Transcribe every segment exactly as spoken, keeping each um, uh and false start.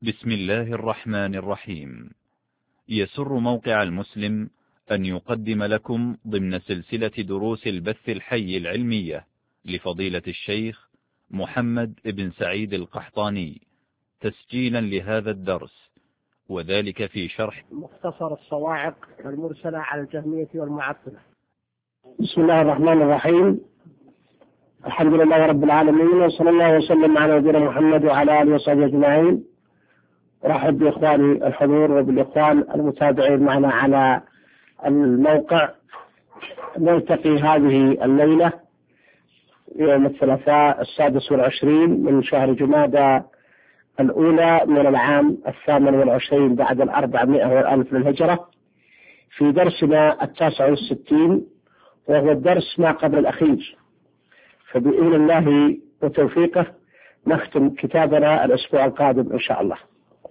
بسم الله الرحمن الرحيم. يسر موقع المسلم أن يقدم لكم ضمن سلسلة دروس البث الحي العلمية لفضيلة الشيخ محمد بن سعيد القحطاني تسجيلا لهذا الدرس، وذلك في شرح مختصر الصواعق المرسلة على الجهمية والمعطلة. بسم الله الرحمن الرحيم. الحمد لله رب العالمين، وصلى الله وسلم على نبينا محمد وعلى آله وصحبه أجمعين. أرحب بإخواني الحضور وبالإخوان المتابعين معنا على الموقع. نلتقي هذه الليلة يوم الثلاثاء السادس والعشرين من شهر جمادى الأولى من العام الثامن والعشرين بعد الأربعمائة والألف للهجرة، في درسنا التاسع والستين، وهو الدرس ما قبل الأخير. فبإذن الله وتوفيقه نختم كتابنا الأسبوع القادم إن شاء الله.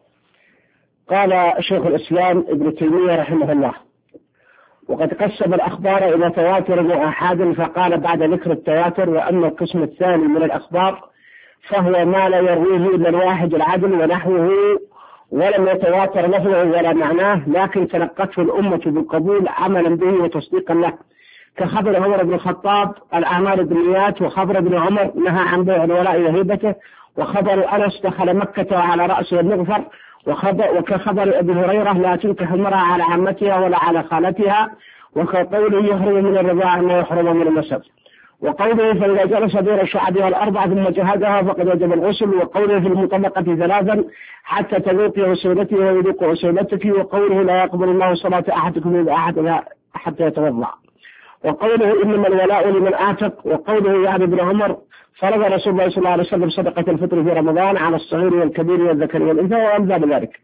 قال شيخ الإسلام ابن تيمية رحمه الله: وقد قسم الأخبار إلى تواتر وآحاد، فقال بعد ذكر التواتر: وأما القسم الثاني من الأخبار فهو ما لا يرويه إلا الواحد العدل ونحوه، ولم يتواتر لفظه ولا معناه، لكن تلقته الأمة بالقبول عملا به وتصديقا له، كخبر عمر بن الخطاب الأعمال بالنيات، وخبر ابن عمر نهى عن بيع الولاء وهبته، وخبر أنس دخل مكة وعلى رأسه المغفر، وخبر وكخبر أبي هريرة لا تنكح المرأة على عمتها ولا على خالتها، وكقوله يحرم من الرضاعة ما يحرم من النسب، وقوله فإذا جلس بين شعبها الأربعة ثم جهدها فقد وجب الغسل، وقوله في المطلقة ثلاثا حتى تذوقي عسيلته ويذوق عسيلتك، وقوله لا يقبل الله صلاة أحدكم إذا أحد حتى يتوضأ، وقوله إنما الولاء لمن آتق، وقوله يعني ابن عمر فرض رسول الله صلى الله عليه وسلم صدقة الفطر في رمضان على الصغير والكبير والذكر والأنثى وأمثال ذلك.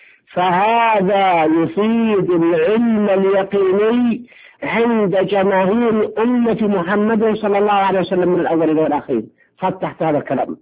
فهذا يفيد العلم اليقيني عند جماهير أمة محمد صلى الله عليه وسلم من الأولين والآخرين. خط تحت هذا الكلام.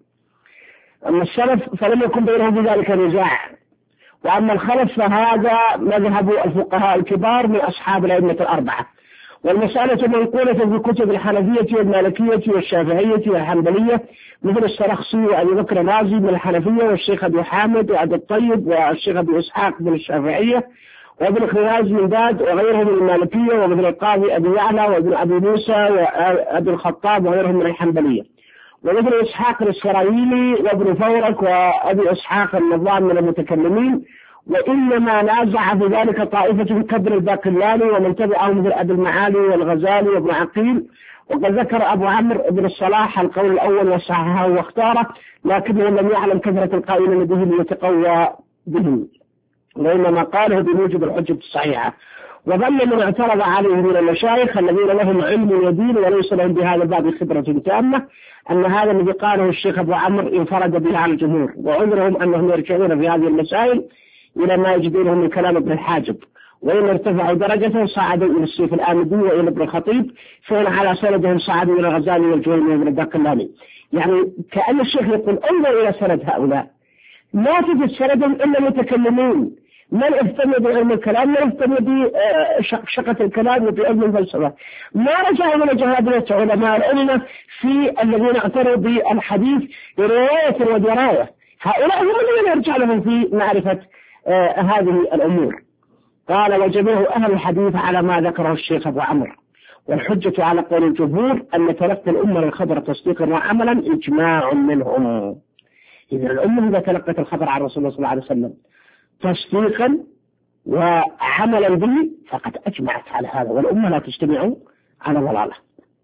أما السلف فلم يكن بينهم بذلك نزاع، وأما الخلف فهذا مذهب الفقهاء الكبار من أصحاب الأئمة الأربعة. والمسألة منقولة في كتب الحنفية والمالكية والشافعية والحنبلية، مثل السرخسي وأبي بكر الرازي من الحنفية، والشيخ أبي حامد وعبد الطيب والشيخ أبي إسحاق من الشافعية، وابن خراز من باد وغيرهم من المالكية، ومثل القاضي أبي يعلى وابن أبي موسى وأبي الخطاب وغيرهم من الحنبلية، وابن إسحاق الإسرائيلي وابن فورك وأبي إسحاق النظام من المتكلمين. وإنما نازع بذلك طائفة كبر الباقلاني ومن تبعهم مثل أبي المعالي والغزالي وابن عقيل. وقد ذكر أبو عمرو بن الصلاح القول الأول وصححه واختاره، لكنه لم يعلم كثرة القائلين به ليتقوى به، وإنما قاله بموجب الحجة الصحيحة. وظل من اعترض عليه من المشايخ الذين لهم علم يدين وليس لهم بهذا الباب خبرة تامة أن هذا الذي قاله الشيخ أبو عمرو انفرد به على الجمهور، وعذرهم أنهم يرجعون في هذه المسائل إلى ما يجدونه من كلام ابن الحاجب، وإن ارتفعوا درجة صعدوا إلى السيف الآمدي وإلى ابن الخطيب، فإن على سندهم صعدوا إلى الغزالي والجويني وابن الباقلاني. يعني كأن الشيخ يقول انظر إلى سند هؤلاء، ما تجد سندهم إلا المتكلمين، من اهتم بعلم الكلام، من اهتم بشقشقة الكلام وبعلم الفلسفة، ما رجعوا من جهادة علماء الأمة في الذين اعتروا بالحديث رواية ودراية. هؤلاء هم الذين يرجع لهم في معرفة آه هذه الأمور. قال: وجميع أهل الحديث على ما ذكره الشيخ أبو عمرو، والحجة على قول الجمهور أن تلقي الأمة الخبر تصديقا وعملا إجماع منهم. إذا الأمة إذا تلقت الخبر عن رسول الله صلى الله عليه وسلم تصديقا وعملا به فقد أجمعت على هذا، والأمة لا تجتمع على ضلالة.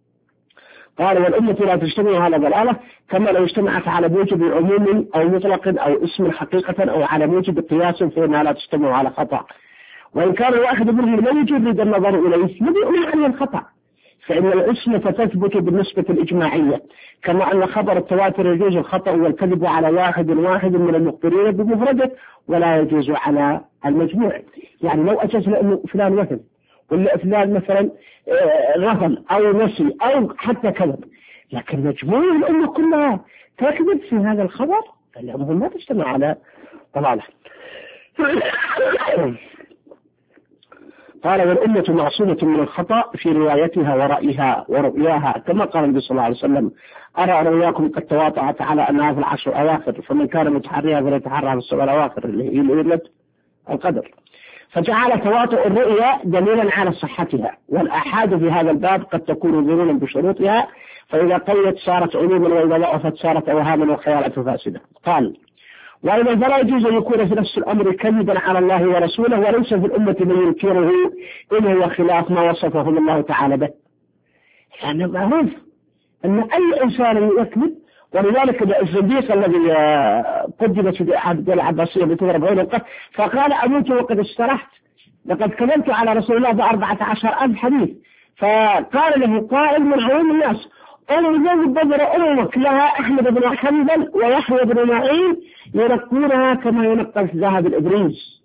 قال: والأمة لا تجتمع على ضلالة كما لو اجتمعت على موجب عموم أو مطلق أو اسم حقيقة أو على موجب قياس فإنها لا تجتمع على خطأ، وإن كان الواحد منهم لا يجرد النظر إليه يبين عليه الخطأ، فإن الاسم فتثبت بالنسبة الإجماعية، كما أن خبر التواتر يجوز الخطأ والكذب على واحد واحد من المخبرين بمفرده ولا يجوز على المجموع. يعني لو أجاز لأنه فلان وثن ولا فلان مثلا غفل أو نسي أو حتى كذب، لكن مجموع الأمة كلها تكذب في هذا الخبر، فالأمة ما تجتمع على ضلالة. قال والأمة معصومة من الخطأ في روايتها ورأيها ورؤياها، كما قال النبي صلى الله عليه وسلم أرى رؤياكم قد تواطعت على أنها في العشر الأواخر، فمن كان متحريها فليتحرى في السبع الأواخر اللي هي ليلة القدر. فجعل تواطؤ الرؤيا دليلا على صحتها، والآحاد في هذا الباب قد تكون ظنونا بشروطها، فإذا قويت صارت علوما وإذا ضعفت صارت أوهاما وخيالات فاسدة. قال وإذا فلا يجوز أن يكون في نفس الأمر كذبا على الله ورسوله، وليس في الأمة من ينكره إن هو خلاف ما وصفه الله تعالى به. يعني معروف أن أي إنسان يكذب، ولذلك الزنديق الذي قدمت في أحد الدول العباسية بتضرب عين القتل فقال أموت وقد استرحت لقد كذبت على رسول الله بأربعة عشر ألف حديث. فقال له قائل من عوام الناس أن بدر أمك لها أحمد بن حنبل ويحيى بن معين ينقونها كما ينقى الذهب الإبريز.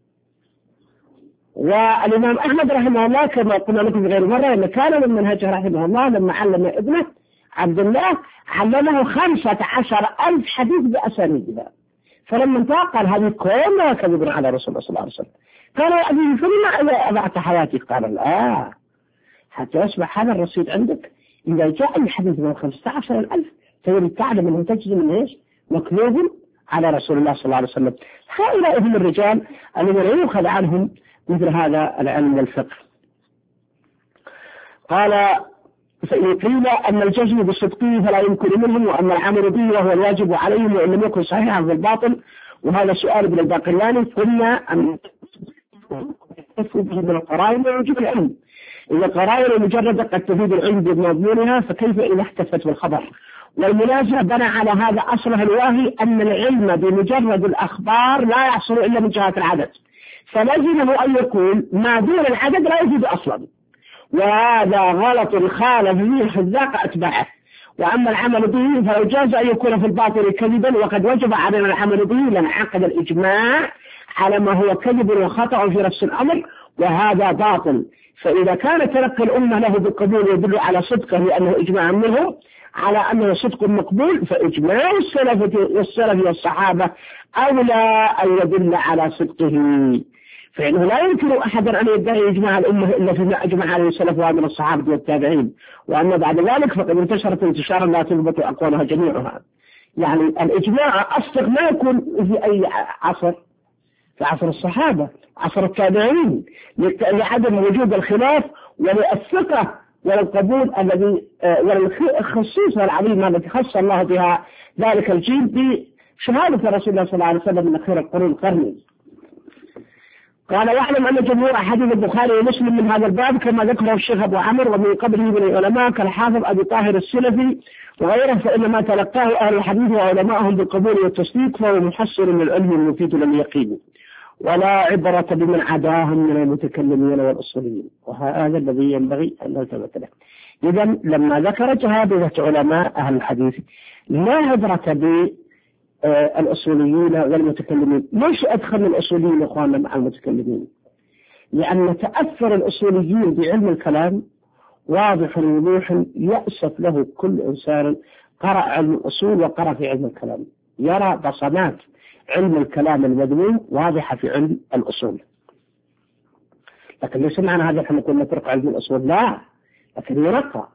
والإمام أحمد رحمه الله كما قلنا لكم في غير مرة أن كان من منهجه رحمه الله لما علم ابنه عبد الله علمه خمسة عشر ألف حديث بأسانيدها، فلما انتهى قال هذه كلها كذب على رسول الله صلى الله عليه وسلم. قال يا أبي فلما أضعت حياتي؟ قال لا، حتى يصبح هذا الرصيد عندك، إذا جاء الحديث من خمسة عشر ألف تريد تعلم أنه تجزم من إيش؟ مكذوب على رسول الله صلى الله عليه وسلم. هؤلاء هم الرجال الذين يؤخذ عنهم مثل هذا العلم والفقه. قال فإن قيل أن الجزم بصدقه فلا يمكن منهم، وأن العمل به وهو الواجب عليهم وإن لم يكن صحيحا في الباطل، وهذا سؤال ابن الباقلاني. قلنا أن تفوا به من القرائن ويجب العلم. إذا القرائن مجرد قد تفيد العلم بمضمونها فكيف إذا احتفت بالخبر؟ والمنازع بنى على هذا أصله الواهي أن العلم بمجرد الأخبار لا يحصل إلا من جهة العدد، فلزمه أن يكون ما دون العدد لا يفيد أصلا، وهذا غلط خالف فيه حذاق أتباعه. وأما العمل به فلو جاز أن يكون في الباطل كذبا وقد وجب علينا العمل به لانعقد الإجماع على ما هو كذب وخطأ في نفس الأمر، وهذا باطل. فإذا كان تلقي الأمة له بالقبول يدل على صدقه لأنه إجماع منهم على أنه صدق مقبول، فإجماع السلف والسلف والصحابة أولى أن يدل على صدقه، فإنه لا يمكن أحد أن يدعي إجماع الأمة إلا فيما أجمع عليه السلف من الصحابة والتابعين، وأما بعد ذلك فقد انتشرت انتشارا لا تثبت أقوالها جميعها. يعني الإجماع أصدق ما يكون في أي عصر، في عصر الصحابة، عصر التابعين، لعدم وجود الخلاف وللثقة وللقبول الذي وللخصوصة العظيمة التي خص الله بها ذلك الجيل بشهادة رسول الله صلى الله عليه وسلم من خير القرون قرني. قال واعلم أن جمهور أحاديث البخاري ومسلم من هذا الباب كما ذكره الشيخ أبو عمرو ومن قبله من العلماء كالحافظ أبي طاهر السلفي وغيره، فإنما تلقاه أهل الحديث وعلمائهم بالقبول والتصديق فهو محصل من العلم المفيد لليقين، ولا عبرة بمن عداهم من المتكلمين والأصوليين، وهذا الذي ينبغي أن نلتفت له. إذا لما ذكر جهابذة علماء أهل الحديث لا عبرة بالأصوليين والمتكلمين. ليش أدخل الأصوليين إخواننا مع المتكلمين؟ لأن تأثر الأصوليين بعلم الكلام واضح ووضوح يأسف له كل إنسان قرأ علم الأصول وقرأ في علم الكلام، يرى بصمات علم الكلام المذموم واضحة في علم الأصول. لكن ليس معنى هذا نحن نقول نترك علم الأصول، لا، لكن يرقى.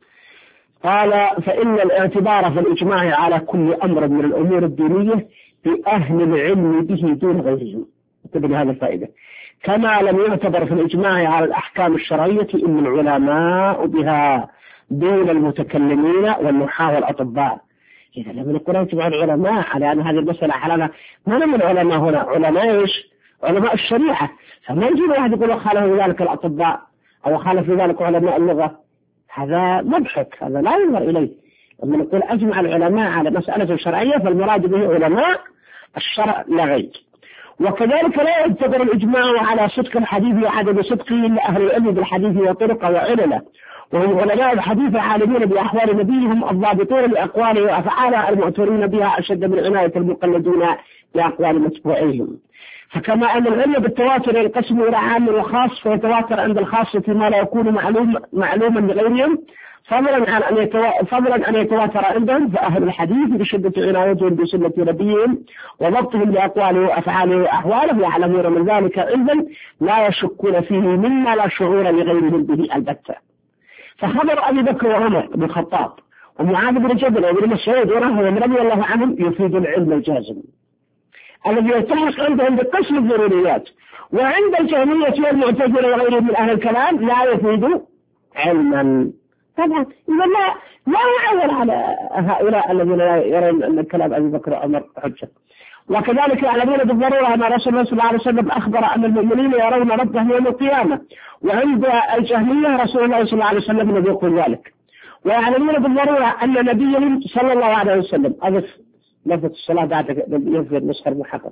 قال فإن الاعتبار في الإجماع على كل أمر من الأمور الدينية بأهل العلم به دون غيرهم، تبني هذا الفائدة، كما لم يعتبر في الإجماع على الأحكام الشرعية إن العلماء بها دون المتكلمين والنحاة والأطباء. إذا لم نقول يجمع العلماء على أن هذه المسألة حلالة، ما من العلماء هنا علماء إيش؟ علماء الشريعة، فما يجي واحد يقول خالف ذلك الأطباء أو خالف ذلك علماء اللغة، هذا مضحك، هذا لا ينظر إليه. لما نقول أجمع العلماء على مسألة شرعية فالمراد به علماء الشرع لا غير. وكذلك لا يعتبر الإجماع على صدق الحديث وعدم صدقه إلا أهل العلم بالحديث وطرقه وعلله، وهم علماء الحديث عالمين بأحوال نبيهم الضابطون لأقواله وأفعاله المؤثرين بها أشد من عناية المقلدون بأقوال متبوعيهم. فكما أن العلم بالتواتر ينقسم إلى عام وخاص، فيتواتر عند الخاصة ما لا يكون معلوم معلوما لغيرهم، فضلا عن أن يتوا... فضلا أن يتواتر عندهم، فأهل الحديث بشدة عنايتهم بسنة نبيهم وضبطهم لأقواله وأفعاله وأحواله يعلمون من ذلك علما لا يشكون فيه مما لا شعور لغيرهم به البتة. فخبر أبي بكر وعمر بن الخطاب ومعاذ بن جبل وابن مسعود ونحوهم رضي الله عنهم يفيد العلم الجازم الذي يلتحق عندهم بقسم الضروريات، وعند الجهمية والمعتزلة وغيرهم من أهل الكلام لا يفيد علما. طبعا إذا لا لا يعول على هؤلاء الذين يرون أن الكلام أبي بكر وعمر حجة. وكذلك يعلمون بالضرورة أن رسول الله صلى الله عليه وسلم أخبر أن المؤمنين يرون ربهم يوم القيامة، وعند الجهمية رسول الله صلى الله عليه وسلم الذي يقول ذلك. ويعلمون بالضرورة أن نبيهم صلى الله عليه وسلم أضف لفظة الصلاة بعد يذكر النسخة المحققة.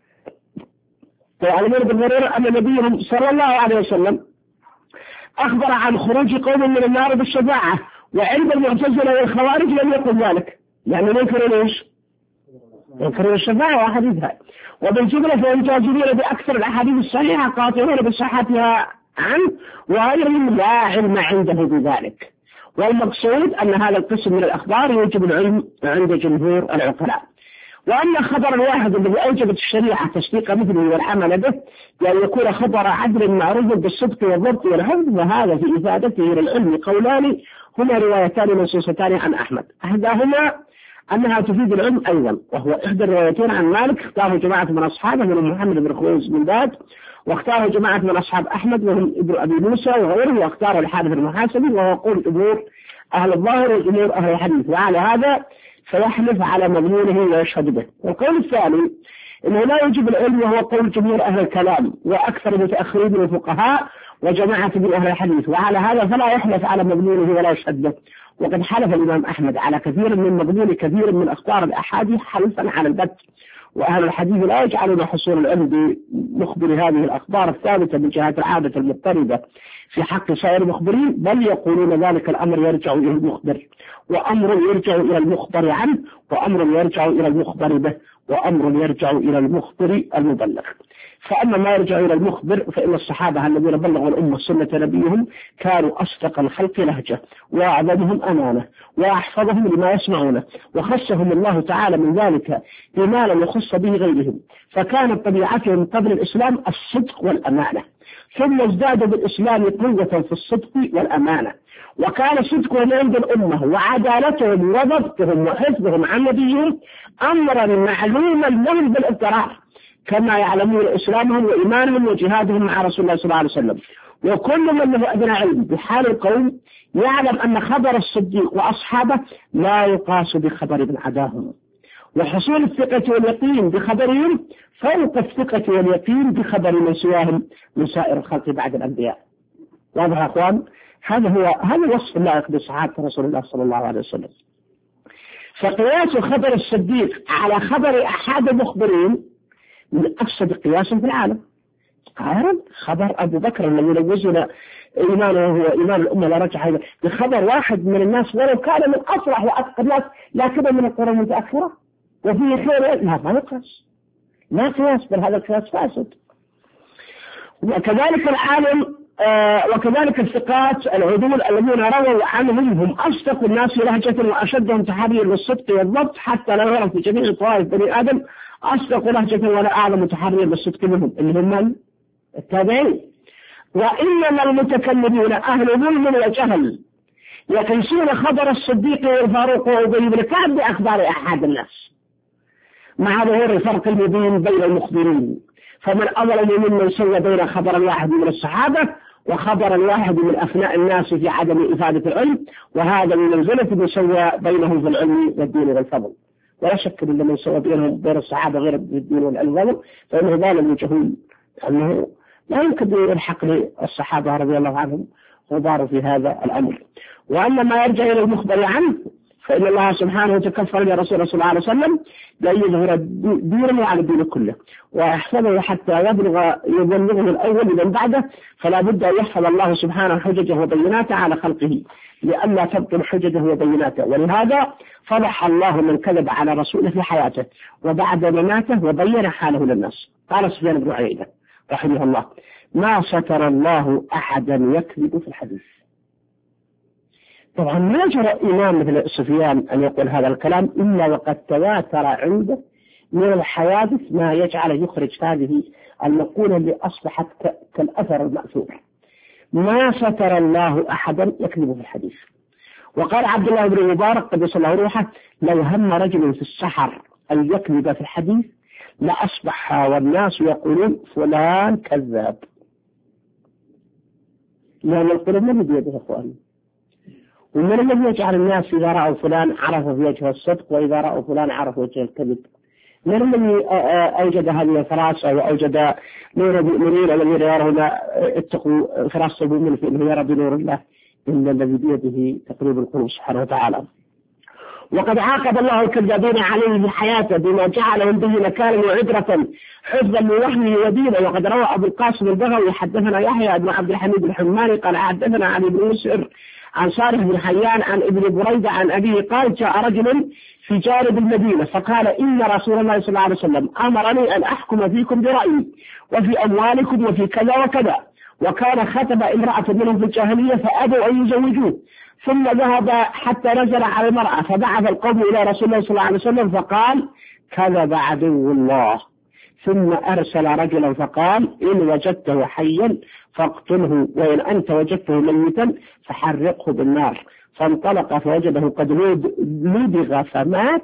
ويعلمون بالضرورة أن نبيهم صلى الله عليه وسلم أخبر عن خروج قوم من النار بالشفاعة، وعند المعتزلة والخوارج لم يقل ذلك، يعني ينكرون ايش؟ ينكرون الشفاعة وأحاديثها. وبالجملة فهم جازمين بأكثر الأحاديث الصحيحة قاطعون بصحتها عنه، وغيرهم لا علم عنده بذلك. والمقصود أن هذا القسم من الأخبار يوجب العلم عند جمهور العقلاء. وأما خبر الواحد الذي أوجبت الشريعة تصديق مثله والعمل به بأن يكون خبر عدل معروف بالصدق والضبط والحفظ، فهذا في إفادته للعلم قولان هما روايتان منصوصتان عن أحمد، إحداهما أنها تفيد العلم أيضا، وهو إحدى الروايتين عن مالك اختاره جماعة من أصحابه من محمد بن خويز بن باد، واختاره جماعة من أصحاب أحمد وهم ابن أبي موسى وغيره، واختاره الحارث المحاسبي، وهو قول جمهور أهل الظاهر وجمهور أهل الحديث، وعلى هذا فيحلف على مضمونه ويشهد به. والقول الثاني إنه لا يجب العلم، وهو قول جمهور أهل الكلام وأكثر المتأخرين من الفقهاء وجماعة من أهل الحديث، وعلى هذا فلا يحلف على مضمونه ولا يشهد به. وقد حلف الإمام أحمد على كثير من مضمون كثير من أخبار الأحاديث حلفا على البت، وأهل الحديث لا يجعلون حصول العلم بمخبر هذه الأخبار الثابتة من جهة العادة المضطردة في حق سائر المخبرين، بل يقولون ذلك الأمر يرجع إلى المخبر، وأمر يرجع إلى المخبر عنه، وأمر يرجع إلى المخبر به، وأمر يرجع إلى المخبر المبلغ. فأما ما يرجع إلى المخبر فإن الصحابة الذين بلغوا الأمة سنة نبيهم كانوا أصدق الخلق لهجة، وأعظمهم أمانة، وأحفظهم لما يسمعونه، وخصهم الله تعالى من ذلك بما لم يخص به غيرهم، فكانت طبيعتهم قبل الإسلام الصدق والأمانة، ثم ازدادوا بالإسلام قوة في الصدق والأمانة، وكان صدقهم عند الأمة وعدالتهم وضبطهم وحفظهم عن نبيهم أمرا معلوما لهم بالاضطرار، كما يعلمون إسلامهم وإيمانهم وجهادهم مع رسول الله صلى الله عليه وسلم. وكل من له أدنى علم بحال القوم يعلم أن خبر الصديق وأصحابه لا يقاس بخبر من عداهم، وحصول الثقة واليقين بخبرهم فوق الثقة واليقين بخبر من سواهم من سائر الخلق بعد الأنبياء. واضح يا أخوان؟ هذا هو هذا وصف اللائق بصحابة رسول الله صلى الله عليه وسلم. فقياس خبر الصديق على خبر أحد المخبرين من أفسد قياس في العالم. قارن خبر أبو بكر الذي لوزنا إيمانه هو إيمان الأمة لا رجع هذا بخبر واحد من الناس ولو كان من أصلح وأتقى الناس لكن من القرى المتأخرة وفيه خير، لا ما يقاس، لا قياس، بل هذا القياس فاسد. وكذلك العالم آه وكذلك الثقات العدول الذين رووا عنهم هم أصدق الناس لهجة وأشدهم تحريا للصدق والضبط، حتى لا يعرف في جميع طوائف بني آدم أصدق لهجة ولا أعلم تحريا للصدق منهم اللي هم التابعين. وإنما المتكلمون أهل ظلم وجهل يقيسون خبر الصديق والفاروق وأبي بن كعب بأخبار أحد الناس، مع ظهور الفرق المبين بين المخبرين، فمن أظلم ممن سوى بين خبر الواحد من الصحابة وخبر الواحد من أفناء الناس في عدم إفادة العلم، وهذا من منزلة من سوى بينهم في العلم والدين والفضل. ولا شك أن من سوى بينهم بين الصحابة غير الدين والفضل فإنه ظالم جهول، أنه لا يمكن أن يلحق للصحابة رضي الله عنهم غبار في هذا الأمر. وأما ما يرجع إلى المخبر عنه فإن الله سبحانه تكفل لرسول صلى الله عليه وسلم بأن يظهر دينه على الدين كله ويحفظه حتى يبلغ يبلغه الأول من بعده، فلا بد أن يحفظ الله سبحانه حججه وبيناته على خلقه لئلا تبطل حججه وبيناته. ولهذا فضح الله من كذب على رسوله في حياته وبعد مماته وبين حاله للناس. قال سفيان بن عيينة رحمه الله: ما ستر الله أحدا يكذب في الحديث. طبعا ما جرى إمام مثل سفيان أن يقول هذا الكلام إلا وقد تواتر عنده من الحوادث ما يجعل يخرج هذه المقولة اللي أصبحت كالأثر المأثور. ما ستر الله أحدا يكذب في الحديث. وقال عبد الله بن مبارك قدس الله روحه: لو هم رجل في السحر أن يكذب في الحديث لأصبح والناس يقولون فلان كذاب، لأن القلوب من بيده إخواني. ومن الذي يجعل الناس إذا رأوا فلان عرفوا في وجه الصدق وإذا رأوا فلان عرفوا وجه الكذب؟ من الذي أوجد هذه الفراسة وأوجد نور المؤمنين الذين يرون اتقوا فراسة المؤمن فإنه يرى بنور الله إلا الذي بيده تقريب القلوب سبحانه وتعالى. وقد عاقب الله الكذابين عليه في حياته بما جعلهم به نكالا وعبرة حفظا لوحيه ودينه. وقد روى أبو القاسم البغوي حدثنا يحيى بن عبد الحميد الحماني قال حدثنا علي بن مسعر عن صالح بن حيان عن ابن بريدة عن أبيه قال: جاء رجل في جانب المدينة فقال: إن رسول الله صلى الله عليه وسلم أمرني أن أحكم فيكم برأيي وفي أموالكم وفي كذا وكذا. وكان خطب امرأة منهم في الجاهلية فأبوا أن يزوجوه، ثم ذهب حتى نزل على المرأة فبعث القوم إلى رسول الله صلى الله عليه وسلم فقال: كذب عدو الله. ثم أرسل رجلا فقال: إن وجدته حيا فاقتله، وإن أنت وجدته ميتا فحرقه بالنار. فانطلق فوجده قد لدغ فمات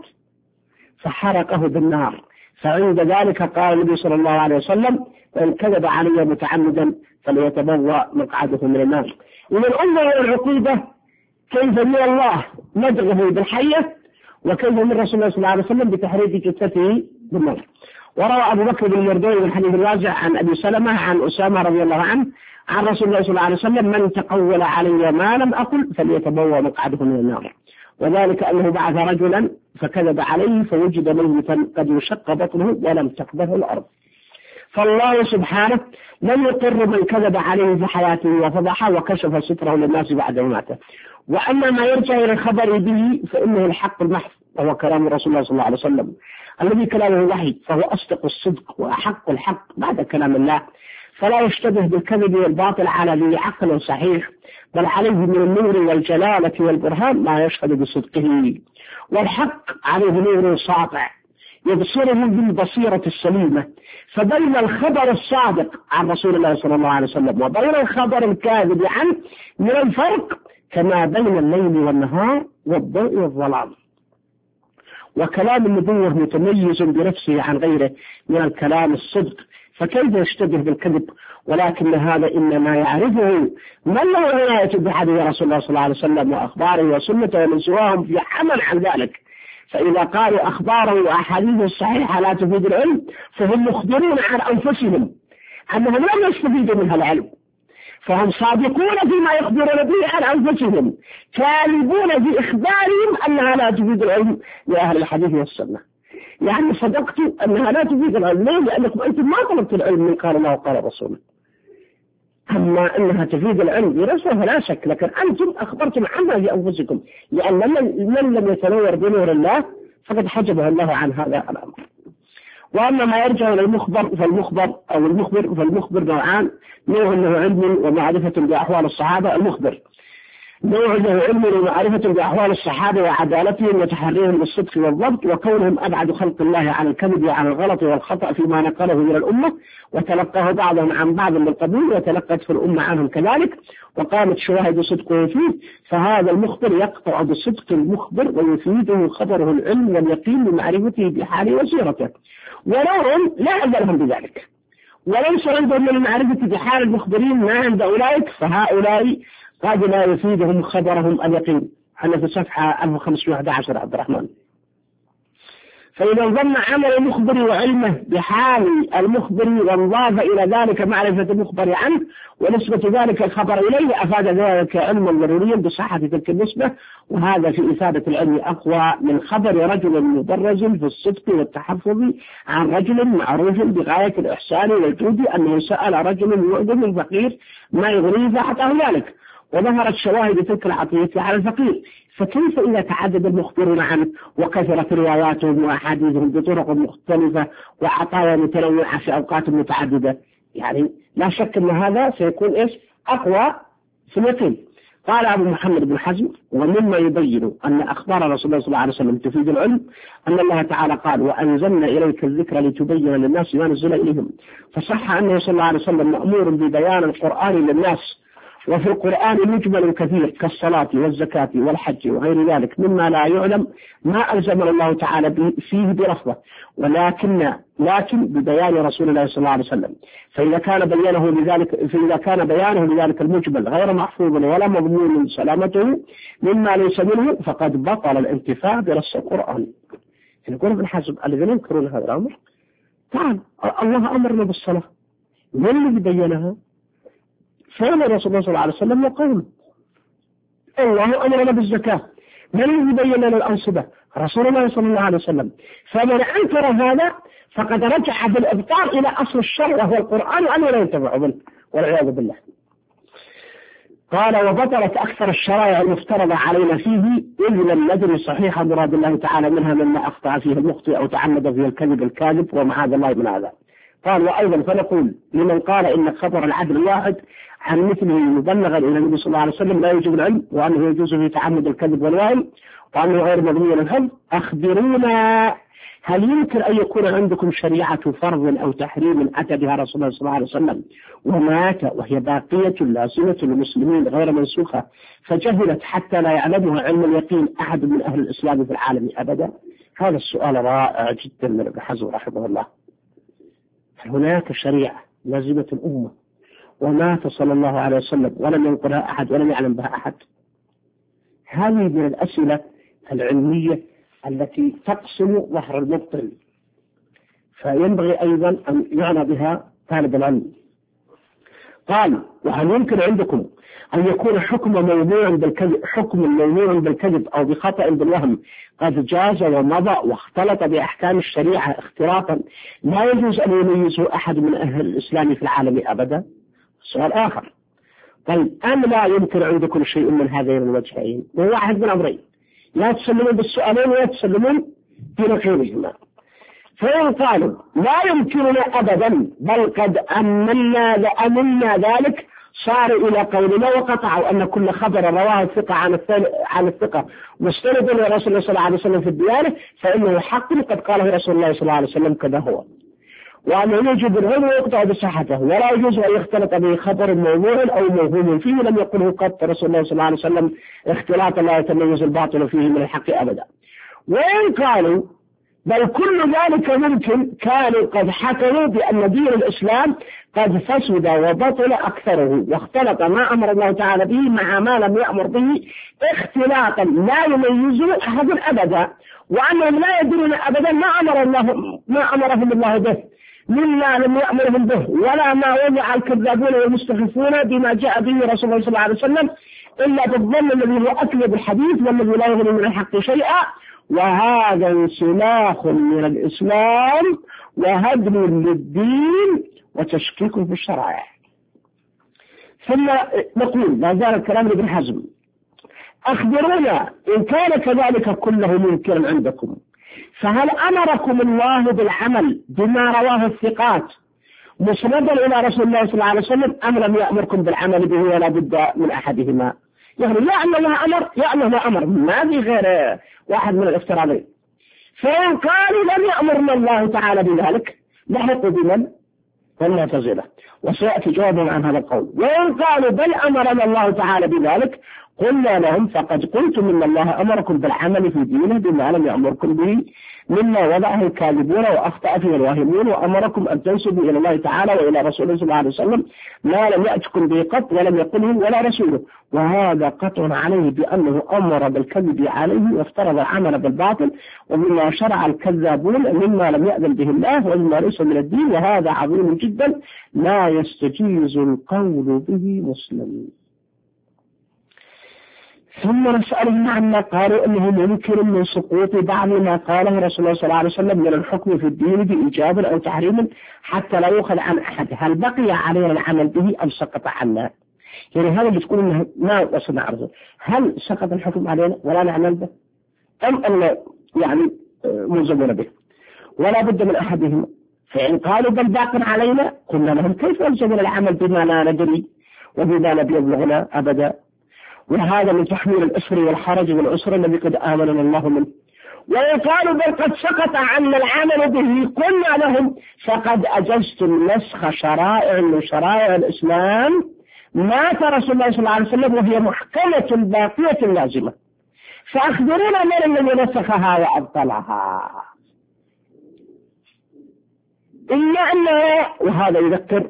فحرقه بالنار. فعند ذلك قال النبي صلى الله عليه وسلم: وإن كذب علي متعمدا فليتبوأ مقعده من النار. ومن أنظر العقوبة كيف من الله ندغه بالحية وكيف من رسول الله صلى الله عليه وسلم بتحريك جثته بالنار. وروى أبو بكر بن مردوي من حديث الوازع عن أبي سلمة عن أسامة رضي الله عنه عن رسول الله صلى الله عليه وسلم: من تقول علي ما لم أقل فليتبوأ مقعده من النار. وذلك أنه بعث رجلا فكذب عليه فوجد ميتا قد يشق بطنه ولم تقبله الأرض. فالله سبحانه لم يقر من كذب عليه في حياته وفضحه وكشف ستره للناس بعد مماته. وأما ما يرجع إلى الخبر به فإنه الحق المحض وهو كلام رسول الله صلى الله عليه وسلم الذي كلامه وحي، فهو أصدق الصدق وأحق الحق بعد كلام الله، فلا يشتبه بالكذب والباطل على ذي عقل صحيح، بل عليه من النور والجلالة والبرهان ما يشهد بصدقه. والحق عليه نور ساطع يبصره بالبصيرة السليمة. فبين الخبر الصادق عن رسول الله صلى الله عليه وسلم وبين الخبر الكاذب عنه من الفرق كما بين الليل والنهار والضوء والظلام. وكلام النبوة متميز بنفسه عن غيره من الكلام الصدق، فكيف يشتبه بالكذب؟ ولكن هذا إنما يعرفه من له عناية بحديث رسول الله صلى الله عليه وسلم وأخباره وسنته ومن سواهم في عمل عن ذلك. فإذا قالوا أخباره وأحاديثه الصحيحة لا تفيد العلم فهم مخبرون عن أنفسهم أنهم لم يستفيدوا منها العلم، فهم صادقون فيما يخبرون به عن أنفسهم، كاذبون في إخبارهم أنها لا تفيد العلم لأهل الحديث والسنة. يعني صدقتوا أنها لا تفيد العلم، ليه؟ لأنكم أنتم ما طلبتوا العلم من قال الله وقال رسوله. أما أنها تفيد العلم برسوله فلا شك، لكن أنتم أخبرتم عنها في أنفسكم، لأن من لم يتنور بنور الله فقد حجبه الله عن هذا الأمر. وأما ما يرجع إلى المخبر فالمخبر أو المخبر فالمخبر نوعان: نوع له علم ومعرفة بأحوال الصحابة. المخبر نوع له علم ومعرفة بأحوال الصحابة وعدالتهم وتحريهم بالصدق والضبط وكونهم أبعد خلق الله عن الكذب وعن الغلط والخطأ فيما نقله إلى الأمة، وتلقاه بعضهم عن بعض بالقبول وتلقت في الأمة عنهم كذلك، وقامت شواهد صدقه فيه. فهذا المخبر يقطع بصدق المخبر ويفيده خبره العلم واليقين بمعرفته بحاله وسيرته. ونوع لا عندهم بذلك وليس عندهم من المعرفة بحال المخبرين ما عند أولئك، فهؤلاء قد لا يفيدهم خبرهم اليقين. أنا في صفحة ألف وخمسمائة وأحد عشر عبد الرحمن. فإذا ضم عمل المخبر وعلمه بحال المخبر وانضاف إلى ذلك معرفة المخبر عنه ونسبة ذلك الخبر إليه أفاد ذلك علما ضروريا بصحة تلك النسبة، وهذا في إفادة العلم أقوى من خبر رجل مدرج في الصدق والتحفظ عن رجل معروف بغاية الإحسان والجود أنه سأل رجل مؤذن فقير ما يغنيه فأعطاه ذلك وظهرت شواهد تلك العطية على الفقير. فكيف إذا تعدد المخبرون عنه وكثرت رواياتهم وأحاديثهم بطرق مختلفة وعطايا متنوعة في أوقات متعددة؟ يعني لا شك أن هذا سيكون إيش أقوى في اليقين. قال أبو محمد بن حزم: ومما يبين أن أخبار رسول الله صلى الله عليه وسلم تفيد العلم أن الله تعالى قال: وأنزلنا إليك الذكر لتبين للناس ما نزل إليهم، فصح أنه صلى الله عليه وسلم مأمور ببيان القرآن للناس، وفي القرآن مجمل كثير كالصلاة والزكاة والحج وغير ذلك مما لا يعلم ما ألزم الله تعالى فيه بلفظه، ولكن لكن ببيان رسول الله صلى الله عليه وسلم. فإذا كان بيانه لذلك فإذا كان بيانه لذلك المجمل غير محفوظ ولا مضمون سلامته مما ليس منه فقد بطل الانتفاع بنص القرآن. يقول ابن حزم: الذين ينكرون هذا الأمر، تعال الله أمرنا بالصلاة، من الذي بينها؟ فعل رسول الله صلى الله عليه وسلم وقوله. الله أمرنا بالزكاة، من الذي بين لنا الأنصبة؟ رسول الله صلى الله عليه وسلم. فمن أنكر هذا فقد رجع بالإبطال إلى أصل الشرع وهو القرآن وأنه لا ينتفع منه والعياذ بالله. قال: وبطلت أكثر الشرائع المفترضة علينا فيه إذ لم ندري صحيح مراد الله تعالى منها مما أخطأ فيه المخطئ أو تعمد فيه الكذب الكاذب ومعاذ الله من هذا. قال: وأيضا فنقول لمن قال إن خبر العدل الواحد عن مثله مبلغا إلى النبي صلى الله عليه وسلم لا يجب العلم، وأنه يجوز في تعمد الكذب والوهم، وأنه غير مبني للحفظ. أخبرونا، هل يمكن أن يكون عندكم شريعة فرض أو تحريم أتى بها رسول الله صلى الله عليه وسلم ومات وهي باقية لازمة للمسلمين غير منسوخة فجهلت حتى لا يعلمها علم اليقين أحد من أهل الإسلام في العالم أبدا؟ هذا السؤال رائع جدا من ابن حزم رحمه الله. هناك شريعة لازمة الأمة ومات صلى الله عليه وسلم ولم ينقلها أحد ولم يعلم بها أحد؟ هذه من الأسئلة العلمية التي تقسم ظهر المبطل، فينبغي أيضا أن يعنى بها طالب العلم. قال: وهل يمكن عندكم أن يكون حكم موضوع بالكذب حكم موضوع بالكذب أو بخطأ بالوهم قد جاز ومضى واختلط بأحكام الشريعة اختلاطا لا يجوز أن يميزه أحد من أهل الإسلام في العالم أبدا؟ سؤال آخر. طيب، أم لا يمكن عندكم شيء من هذين الوجهين؟ وهو واحد من أمرين: لا تسلمون بالسؤالين ولا تسلمون بنقيضهما. فإن قالوا لا يمكننا أبدا بل قد أمنا لأمنا ذلك صار إلى قولنا وقطعوا أن كل خبر رواه الثقة عن عن الثقة مستند إلى رسول الله صلى الله عليه وسلم في الديانة فإنه حق قد قاله رسول الله صلى الله عليه وسلم كذا هو، وأنه يجب العلم ويقطع بصحته ولا يجوز أن يختلط به خبر موضوع أو موهوم فيه لم يقله قط رسول الله صلى الله عليه وسلم اختلاطا لا يتميز الباطل فيه من الحق أبدا. وإن قالوا بل كل ذلك ممكن كانوا قد حكموا بأن دين الإسلام قد فسد وبطل أكثره واختلط ما أمر الله تعالى به مع ما لم يأمر به اختلاطا لا يميزه أحد أبدا، وأنهم لا يدرون أبدا ما أمر الله ما أمرهم الله به مما لم يأمرهم به ولا ما وضع الكذابون والمستخفون بما جاء به رسول الله صلى الله عليه وسلم إلا بالظن الذي هو أكذب الحديث والذي لا يغني من الحق شيئا، وهذا انسلاخ من الإسلام وهدم للدين وتشكيك في الشرائع. ثم نقول لا زال الكلام لابن حزم: أخبرونا إن كان كذلك كله ممكن عندكم فهل أمركم الله بالعمل بما رواه الثقات مسندا إلى رسول الله صلى الله عليه وسلم أم لم يأمركم بالعمل به ولا بد من أحدهما؟ يعني لا أن الله أمر يا أنه ما أمر، ما في غير واحد من الافتراضين. فإن قالوا لم يأمرنا الله تعالى بذلك لحقوا بمن؟ والمعتزلة، وسيأتي جوابهم عن هذا القول. وإن قالوا بل أمرنا الله تعالى بذلك قلنا لهم فقد قلتم إن الله أمركم بالعمل في دينه بما لم يأمركم به مما وضعه الكاذبون وأخطأ فيه الواهمون، وأمركم أن تنسبوا إلى الله تعالى وإلى رسوله صلى الله عليه وسلم ما لم يأتكم به قط ولم يقله ولا رسوله، وهذا قطع عليه بأنه أمر بالكذب عليه وافترض العمل بالباطل ومما شرع الكذابون مما لم يأذن به الله ومما ليس من الدين، وهذا عظيم جدا لا يستجيز القول به مسلم. ثم نسألهم عما قالوا أنه ممكن من سقوط بعض ما قاله رسول الله صلى الله عليه وسلم من الحكم في الدين بإيجاب أو تحريم حتى لا يؤخذ عن أحد، هل بقي علينا العمل به أم سقط عنا؟ يعني هذا اللي تقول إنه ما وصلنا عرضه، هل سقط الحكم علينا ولا نعمل به أم أن يعني ملزمون به؟ ولا بد من أحدهما. فإن قالوا بل باق علينا قلنا لهم كيف يلزمنا العمل بما لا ندري وبما لم يبلغنا أبدا، وهذا من تحميل الأسر والحرج والأسر الذي قد آمننا الله منه. ويقالوا بل قد سقط عنا العمل به قلنا لهم فقد أجزتم نسخ شرائع من شرائع الإسلام مات رسول الله صلى الله عليه وسلم وهي محكمة باقية لازمة، فأخبرونا من الذي نسخها وأبطلها. إلا أنه، وهذا يذكر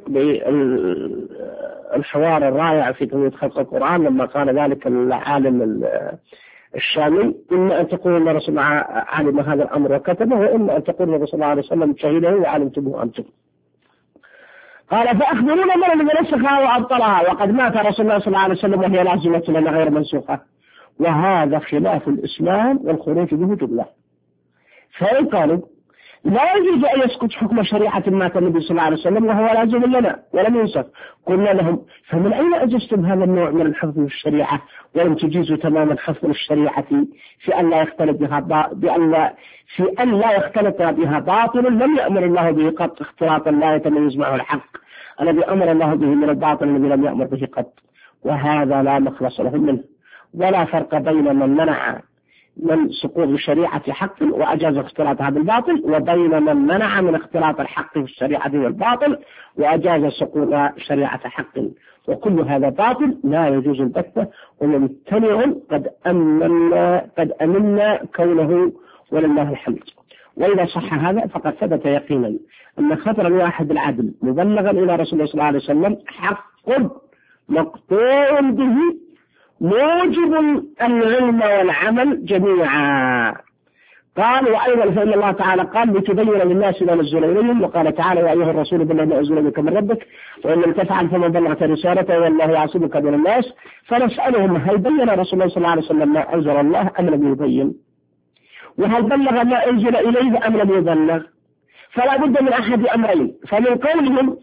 بالحوار الرائع في قضية خلق القرآن لما قال ذلك العالم الشامي إما أن تقول أن رسول الله علم هذا الأمر وكتبه، وإما أن تقول أن رسول الله عليه وسلم شهده وعلمتمه أنتم. قال فأخبرونا من الذي نسخها وأبطلها وقد مات رسول الله صلى الله عليه وسلم وهي لازمة لنا غير منسوخة، وهذا خلاف الإسلام والخروج به جملة. فإن قالوا لا يجوز أن يسقط حكم شريعة مات النبي صلى الله عليه وسلم وهو لازم لنا ولم ينسخ، قلنا لهم فمن أين أجزتم هذا النوع من الحفظ في الشريعة ولم تجيزوا تماما حفظ الشريعة في أن لا يختلط بها بأن في أن لا يختلط بها باطل لم يأمر الله به قط اختلاطا لا يتميز معه الحق الذي أمر الله به من الباطل الذي لم يأمر به قط، وهذا لا مخلص له منه، ولا فرق بين من منع من سقوط الشريعة حق وأجاز اختلاطها بالباطل وبين من منع من اختلاط الحق في الشريعة بالباطل وأجاز سقوط شريعة حق، وكل هذا باطل لا يجوز البتة وممتنع قد أمنا قد أمنا كونه ولله الحمد. وإذا صح هذا فقد ثبت يقينا أن خطر الواحد العدل مبلغا إلى رسول الله صلى الله عليه وسلم حق مقطوع به موجب العلم والعمل جميعا. قال وأيضا فإن الله تعالى قال لتبين للناس ما نزل إليهم، وقال تعالى يا أيها الرسول بلغ ما أنزل إليك من ربك وإن لم تفعل فما بلغت رسالته والله يعصمك من الناس. فنسألهم هل بين رسول الله صلى الله عليه وسلم ما أنزل الله أم لم يبين؟ وهل بلغ ما أنزل إليه أم لم يبلغ؟ فلا بد من أحد أمرين، فمن قولهم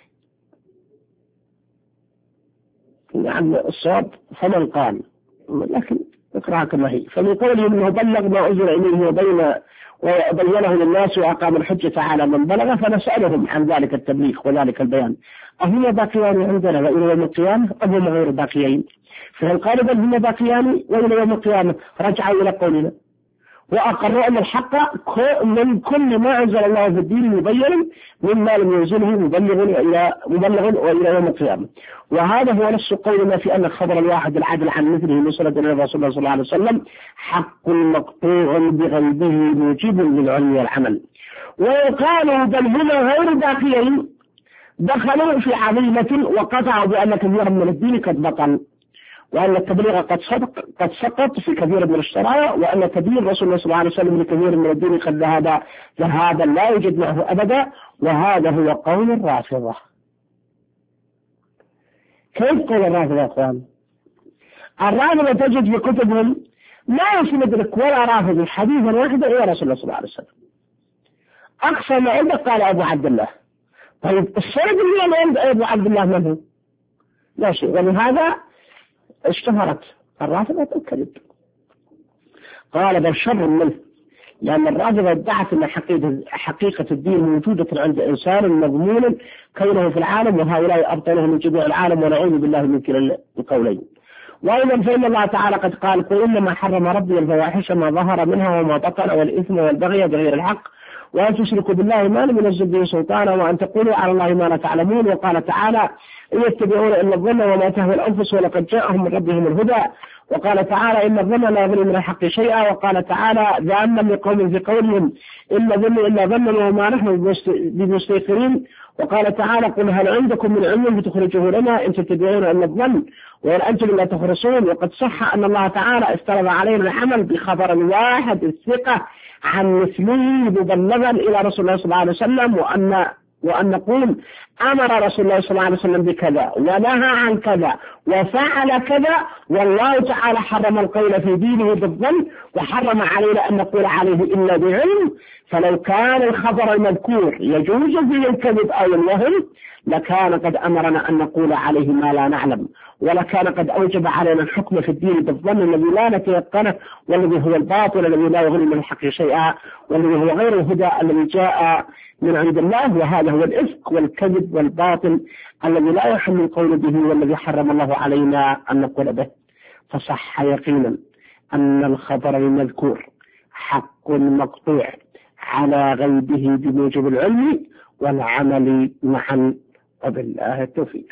يعني الصواب فمن قال، لكن اقرأها كما هي، فمن قوله انه بلغ ما انزل اليه وبين وبينه للناس واقام الحجة على من بلغ، فنسألهم عن ذلك التبليغ وذلك البيان أهما باقيان عندنا وإلى يوم القيامة أم هم غير باقيين؟ فهل قالوا بل هم باقيان وإلى يوم القيامة رجعوا إلى قولنا وأقروا أن الحق من كل ما أنزل الله في الدين مبين مما لم ينزله مبلغ إلى مبلغ وإلى يوم القيامة. وهذا هو نفس قولنا في أن الخبر الواحد العدل عن مثله مسند إلى رسول الله صلى الله عليه وسلم حق مقطوع بغيبه موجب للعلم والعمل. وقالوا بل هما غير باقيين دخلوا في عظيمة وقطعوا بأن كثيرا من الدين قد بطل، وأن التبليغ قد صدق قد سقط في كثير من الشرائع، وأن تبليغ رسول الله صلى الله عليه وسلم لكثير من الدين قد ذهب ذهابا لا يوجد معه أبدا، وهذا هو قول الرافضة. كيف قول الرافضة يا أخوان؟ الرافضة تجد في كتبهم لا يسند لك ولا رافض حديثا واحدا إلى رسول الله صلى الله عليه وسلم. أقصى ما عندك قال أبو عبد الله. طيب السند اللي عند أبو عبد الله من هو؟ لا شيء. ولهذا اشتهرت الرافضة الكذب. قال بل شر منه، لأن الرافضة ادعت أن حقيقة الدين موجودة عند إنسان مضمون كونه في العالم، وهؤلاء أبطلهم من جميع العالم ونعوذ بالله من كلا القولين. وأيضا فإن الله تعالى قد قال قل إنما حرم ربي الفواحش ما ظهر منها وما بطن والإثم والبغي بغير الحق وأن تشركوا بالله ما لم ينزل به سلطانا وأن تقولوا على الله ما لا تعلمون. وقال تعالى إن يتبعون إلا الظن وما تهوى الأنفس ولقد جاءهم من ربهم الهدى. وقال تعالى إن الظن لا يغني من الحق شيئا. وقال تعالى ذعنا لقوم في قولهم إن ظن إلا ظن وما نحن بمستيقنين. وقال تعالى قل هل عندكم من علم فتخرجوه لنا إن تتبعون إلا الظن وإن أنتم لا تخرصون. وقد صح أن الله تعالى افترض علينا العمل بخبر واحد الثقة عن مثله مبلغا إلى رسول الله صلى الله عليه وسلم وأن وأن نقول أمر رسول الله صلى الله عليه وسلم بكذا ونهى عن كذا وفعل كذا والله تعالى حرم القول في دينه بالظن وحرم علينا أن نقول عليه إلا بعلم. فلو كان الخبر المذكور يجوز فيه الكذب أو الوهم لكان قد أمرنا أن نقول عليه ما لا نعلم ولكان قد أوجب علينا الحكم في الدين بالظن الذي لا نتيقنه والذي هو الباطل الذي لا يغني من الحق شيئا والذي هو غير الهدى الذي جاء من عند الله. وهذا هو الإفك والكذب والباطل الذي لا يحل القول به والذي حرم الله علينا أن نقول به. فصح يقينا أن الخبر المذكور حق مقطوع على غيبه بموجب العلم والعمل معا وبالله التوفيق.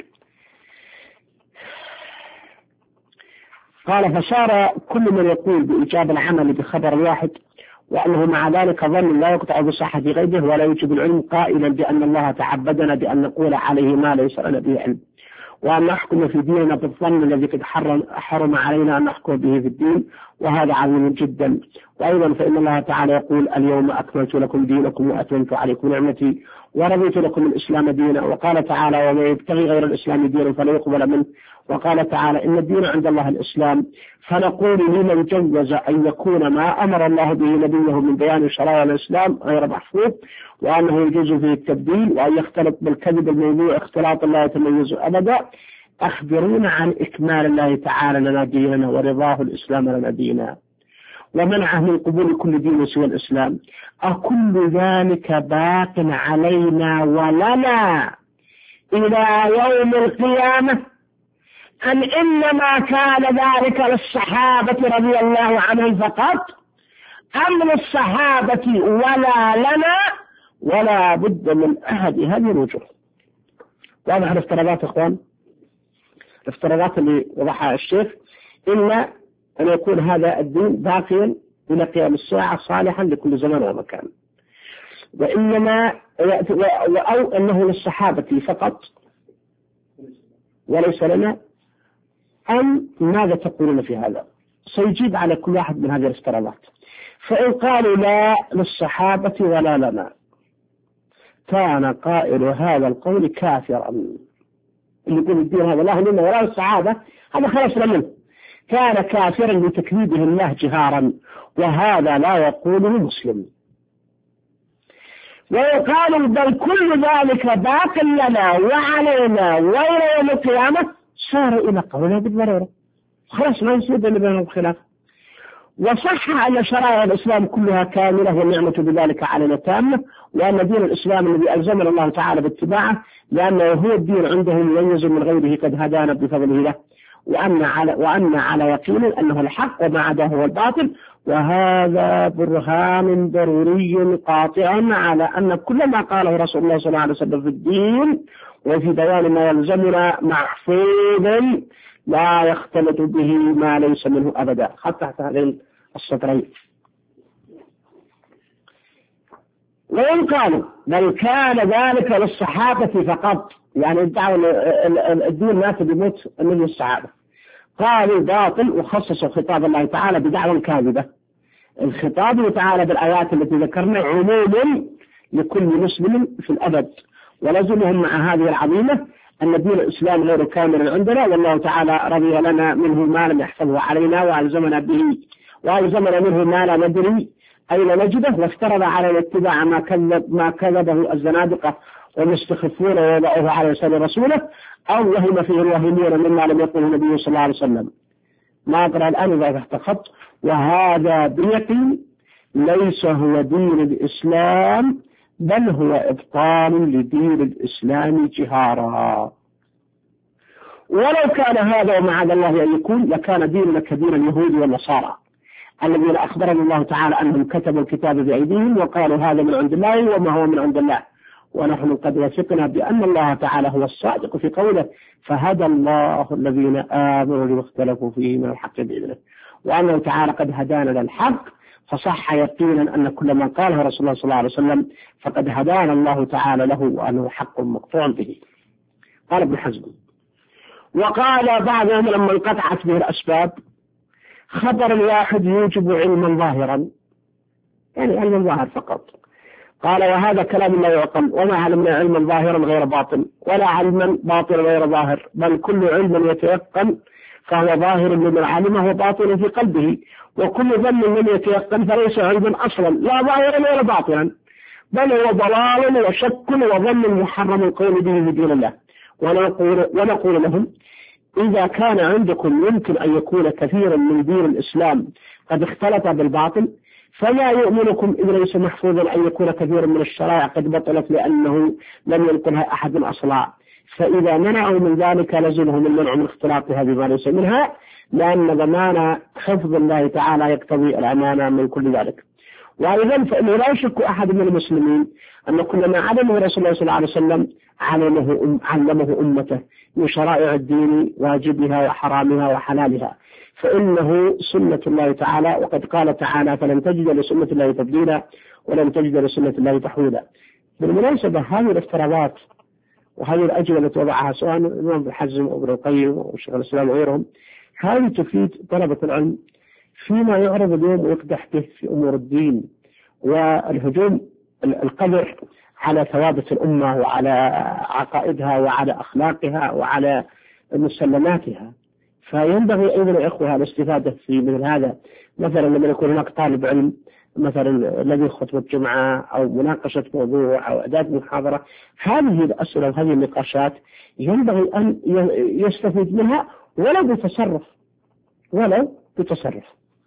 قال فصار كل من يقول بإيجاب العمل بخبر واحد وأنه مع ذلك ظن لا يقطع بصحة غيبه ولا يوجب العلم قائلا بأن الله تعبدنا بأن نقول عليه ما ليس لنا به علم وأن نحكم في ديننا بالظن الذي قد حرم, حرم علينا أن نحكم به في الدين وهذا عظيم جدا. وأيضا فإن الله تعالى يقول اليوم أكملت لكم دينكم وأتممت عليكم نعمتي ورضيت لكم الإسلام دينا. وقال تعالى ومن يبتغي غير الإسلام دينا فلا يقبل منه. وقال تعالى إن الدين عند الله الإسلام. فنقول لمن جوز أن يكون ما أمر الله به نبيه من بيان شرائع الإسلام غير محفوظ وأنه يجوز فيه التبديل وأن يختلط بالكذب الموضوع اختلاط لا يتميز أبدا. أخبرونا عن إكمال الله تعالى لنا ديننا ورضاه الإسلام لنا دينا ومنعه من قبول كل دين سوى الإسلام. أكل ذلك باق علينا ولنا إلى يوم القيامة أم إنما كان ذلك للصحابة رضي الله عنهم فقط أم للصحابة ولا لنا ولا بد من أحد هذه الوجوه. واضح الافتراضات إخوان الافتراضات اللي وضعها الشيخ إلا أن يكون هذا الدين باقيا إلى قيام الساعة صالحا لكل زمان ومكان وإنما أو أنه للصحابة فقط وليس لنا أم ماذا تقولون في هذا؟ سيجيب على كل واحد من هذه الافتراضات. فإن قالوا لا للصحابة ولا لنا كان قائل هذا القول كافرا. اللي يقول الدين هذا لا لنا ولا للصحابة هذا خلاص منه كان كافرا لتكذيبه الله جهارا وهذا لا يقوله مسلم. ويقال بل كل ذلك باق لنا وعلينا وإلى يوم القيامة صار إلى قولنا بالضرورة خلاص ما يصير بين بينهم خلاف. وصح أن شرائع الإسلام كلها كاملة والنعمة بذلك علينا تامة وأن دين الإسلام الذي ألزمنا الله تعالى باتباعه لأنه هو الدين عنده مميز من غيره قد هدانا بفضله له وأن على, وأن على يقين أنه الحق وما عداه هو الباطل. وهذا برهان ضروري قاطع على أن كل ما قاله رسول الله صلى الله عليه وسلم في الدين وفي بيان ما يلزمنا محفوظ لا يختلط به ما ليس منه أبدا. خط تحت هذين السطرين. وإن قالوا بل كان ذلك للصحابة فقط يعني ادعوا الدين مات بموت من الصحابة قالوا باطل وخصصوا خطاب الله تعالى بدعوى كاذبة. الخطاب تعالى بالآيات التي ذكرنا عموما لكل مسلم في الأبد ولزمهم مع هذه العظيمة أن دين الإسلام غير كامل عندنا والله تعالى رضي لنا منه ما لم يحفظه علينا وألزمنا به وألزمنا منه ما لا ندري أين نجده وافترض علينا اتباع ما كذب ما كذبه الزنادقة والمستخفون ووضعوه على لسان رسوله أو وهم فيه الوهمون مما لم يقله النبي صلى الله عليه وسلم. ما أقرأ الآن إذا تحت خط. وهذا بيقين ليس هو دين الإسلام بل هو إبطال لدين الإسلام جهارا. ولو كان هذا ومعاذ الله أن يكون لكان ديننا كدين اليهود والنصارى الذين أخبرنا الله تعالى أنهم كتبوا الكتاب بأيديهم وقالوا هذا من عند الله وما هو من عند الله، ونحن قد وثقنا بأن الله تعالى هو الصادق في قوله فهدى الله الذين آمنوا لما اختلفوا فيه من الحق بإذنه، وأنه تعالى قد هدانا للحق، فصح يقينا أن كل من قاله رسول الله صلى الله عليه وسلم فقد هدانا الله تعالى له وأنه حق مقطوع به. قال ابن حزم. وقال بعضهم لما انقطعت به الأسباب خبر الواحد يوجب علما ظاهرا، يعني علم ظاهر فقط. قال وهذا كلام لا يعقل، وما علمنا علما ظاهرا غير باطن ولا علما باطنا غير ظاهر، بل كل علم يتيقن فهو ظاهر لمن علمه وباطن في قلبه، وكل ظن لم يتيقن فليس علما أصلا لا ظاهرا ولا باطنا، بل هو ضلال وشك وظن محرم القول به في دين الله. ونقول, ونقول لهم إذا كان عندكم يمكن أن يكون كثيرا من دين الإسلام قد اختلط بالباطل، فلا يؤمنكم إذ ليس محفوظا أن يكون كثيرا من الشرائع قد بطلت لأنه لم ينقلها أحد أصلا، فإذا منعوا من ذلك لزمهم المنع من اختلاطها بما ليس منها، لأن ضمان حفظ الله تعالى يقتضي الأمانة من كل ذلك. وأيضا فإنه لا يشك أحد من المسلمين أن كل ما علمه رسول الله صلى الله عليه وسلم علمه, علمه أمته من شرائع الدين واجبها وحرامها وحلالها، فإنه سنة الله تعالى، وقد قال تعالى فلن تجد لسنة الله تبديلا ولن تجد لسنة الله تحويلا. بالمناسبة هذه الافتراضات وهذه الأجوبة التي وضعها سواء ابن ابن حزم وابن القيم وشيخ الإسلام وغيرهم، هذه تفيد طلبة العلم فيما يعرض اليوم ويقدح به في أمور الدين والهجوم القذر على ثوابت الأمة وعلى عقائدها وعلى أخلاقها وعلى مسلماتها. فينبغي أيضا يا إخوة الاستفادة في مثل هذا، مثلا لما يكون هناك طالب علم مثلا الذي خطبة جمعة أو مناقشة موضوع أو إعداد محاضرة، هذه الأسئلة وهذه النقاشات ينبغي أن يستفيد منها ولو بتصرف ولو بتصرف.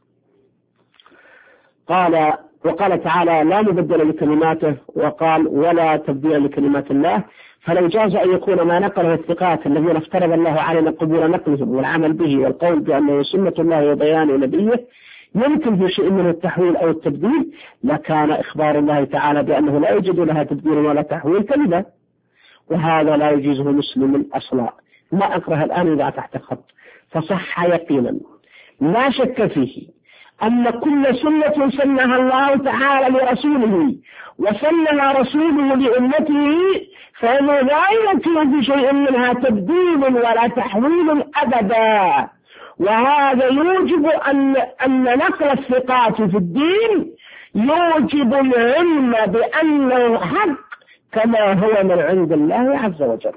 قال وقال تعالى لا مبدل لكلماته، وقال ولا تبديل لكلمات الله، فلو جاز أن يكون ما نقله الثقات الذين افترض الله علينا قبول نقلهم والعمل به والقول بأنه سنة الله وبيان نبيه يمكن في شيء من التحويل أو التبديل، لكان إخبار الله تعالى بأنه لا يوجد لها تبديل ولا تحويل كذبا، وهذا لا يجيزه مسلم أصلا. ما أكره الآن إذا تحت خط، فصح يقينا لا شك فيه أن كل سنة سنها الله تعالى لرسوله وسنها رسوله لأمته فإنه لا يمكن في شيء منها تبديل ولا تحويل أبدا، وهذا يوجب أن, أن نقل الثقات في الدين يوجب العلم بأنه حق كما هو من عند الله عز وجل.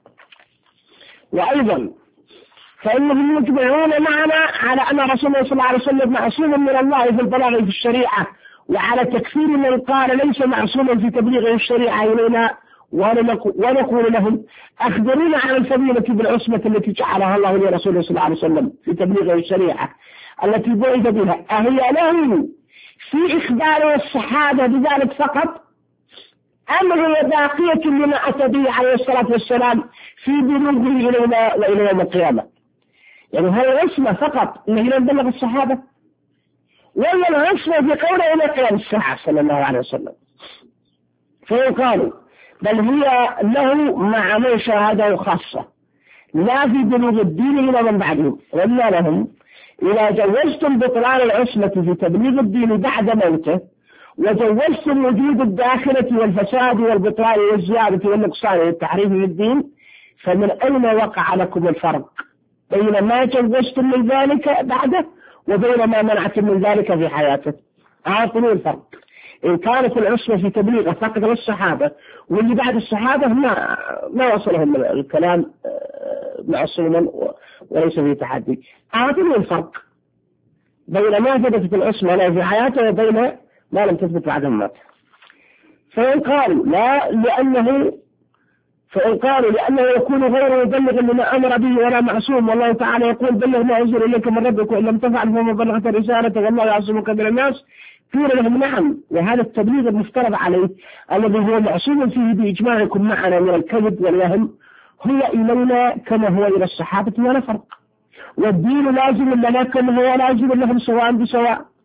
وأيضا فإنهم يجمعون معنا على أن رسول الله صلى الله عليه وسلم معصوم من الله في البلاغ في الشريعة، وعلى تكفير من قال ليس معصوما في تبليغ الشريعة إلينا، ونقول لهم أخبرونا عن الفضيلة بالعصمة التي جعلها الله لرسوله صلى الله عليه وسلم في تبليغ الشريعة التي بعث بها، أهي له في إخبار الصحابة بذلك فقط أم هي باقية لما أتى به عليه الصلاة والسلام في بلوغه إلينا وإلى يوم القيامة؟ يعني هل العصمة فقط إنه نبلغ الصحابة، ولا العصمة في قوله إلى قيام الساعة صلى الله عليه وسلم؟ فيقالوا بل هي له مع من شاهده خاصة لا في بلوغ الدين إلى من بعدهم، ولا لهم إذا جوزتم بطلان العصمة في تبليغ الدين بعد موته وجوزتم وجود الداخلة والفساد والبطلان والزيادة والنقصان والتحريف للدين، فمن أين وقع لكم الفرق بين ما جوزتم من ذلك بعده وبين ما منعتم من ذلك في حياته؟ أعطنوا الفرق. إن كانت العصمة في تبليغ فقط للصحابة واللي بعد الصحابة ما ما وصلهم الكلام معصوما وليس فيه تحدي، أعطنوا الفرق بين ما ثبتت العصمة له في حياته وبين ما لم تثبت بعد الموت. فإن قالوا لا لأنه فإن قالوا لأنه يكون غير مبلغ لما أمر به ولا معصوم، والله تعالى يقول بلغ ما أنزل إليك من ربك وإن لم تفعل فما بلغت رسالته والله يعصمك من الناس، قيل لهم نعم، وهذا التبليغ المفترض عليه الذي هو معصوم فيه بإجماعكم معنا من الكذب والوهم هو إلينا كما هو إلى الصحابة ولا فرق، والدين لازم لنا كما هو لازم لهم سواء بسواء،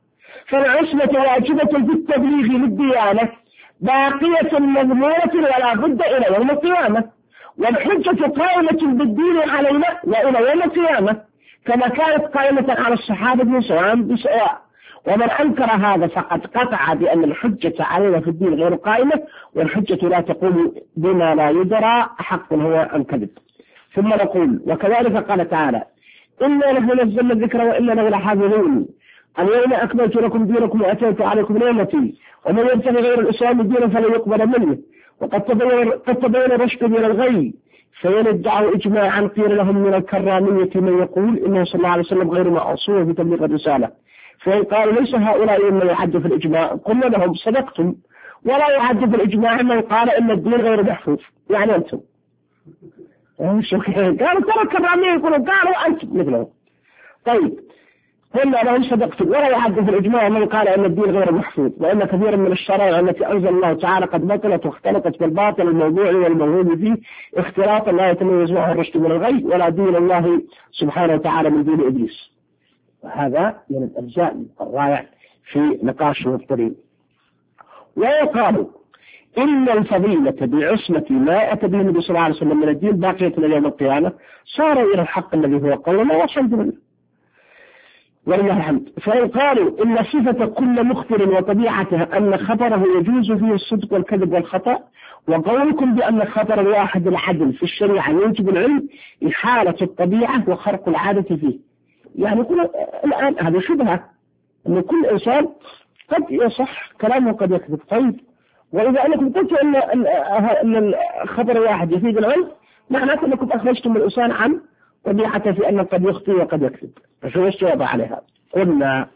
فالعصمة واجبة في التبليغ للديانة باقية مضمونة ولا بد إلى يوم القيامة، والحجة قائمة بالدين علينا وإلى يوم القيامة كما كانت قائمة على الصحابة سواء بسواء. ومن أنكر هذا فقد قطع بأن الحجة علينا في الدين غير قائمة، والحجة لا تقوم بما لا يدرى حق هو أم كذب. ثم نقول وكذلك قال تعالى إنا نحن نزلنا الذكر وإنا له لحافظون اليوم أكملت لكم دينكم وأتيت عليكم نعمتي ومن يبتغي غير الإسلام دينا فلن يقبل منه وقد تبين قد تبين الرشد من الغي. فإن ادعوا إجماعا قيل لهم من الكرامية من يقول إنه صلى الله عليه وسلم غير معصوم في تبليغ الرسالة، فإن قالوا ليس هؤلاء من يعد في الإجماع قلنا لهم صدقتم، ولا يعد في الإجماع من قال إن الدين غير محفوظ، يعني أنتم قالوا ترى الكرامية يقولوا قالوا أنتم مثلهم. طيب قلنا لهم صدقتم ولا يعد في الإجماع من قال إن الدين غير محفوظ، وإن كثيرا من الشرائع التي أنزل الله تعالى قد بطلت واختلطت بالباطل الموضوعي والموهوم فيه اختلاطا لا يتميز معه الرشد من الغي ولا دين الله سبحانه وتعالى من دين إبليس. وهذا من الأجزاء الرائع في نقاش مبتدئ. ويقال إن الفضيلة بعصمة ما أتى به النبي صلى الله عليه وسلم من الدين باقية إلى يوم القيامة صار إلى الحق الذي هو قولنا والحمد لله ولله الحمد. فإن قالوا إن صفة كل مخبر وطبيعتها أن خبره يجوز فيه الصدق والكذب والخطأ، وقولكم بأن خبر الواحد العدل في الشريعة يوجب العلم إحالة الطبيعة وخرق العادة فيه. يعني كل الآن هذا شبهة أن كل إنسان قد يصح كلامه قد يكذب. طيب وإذا أنكم قلتوا أن أن الخبر الواحد يفيد العلم معناته أنكم أخرجتم الإنسان عن طبيعته في أنه قد يخطئ وقد يكذب. فشو الجواب عليها؟ قلنا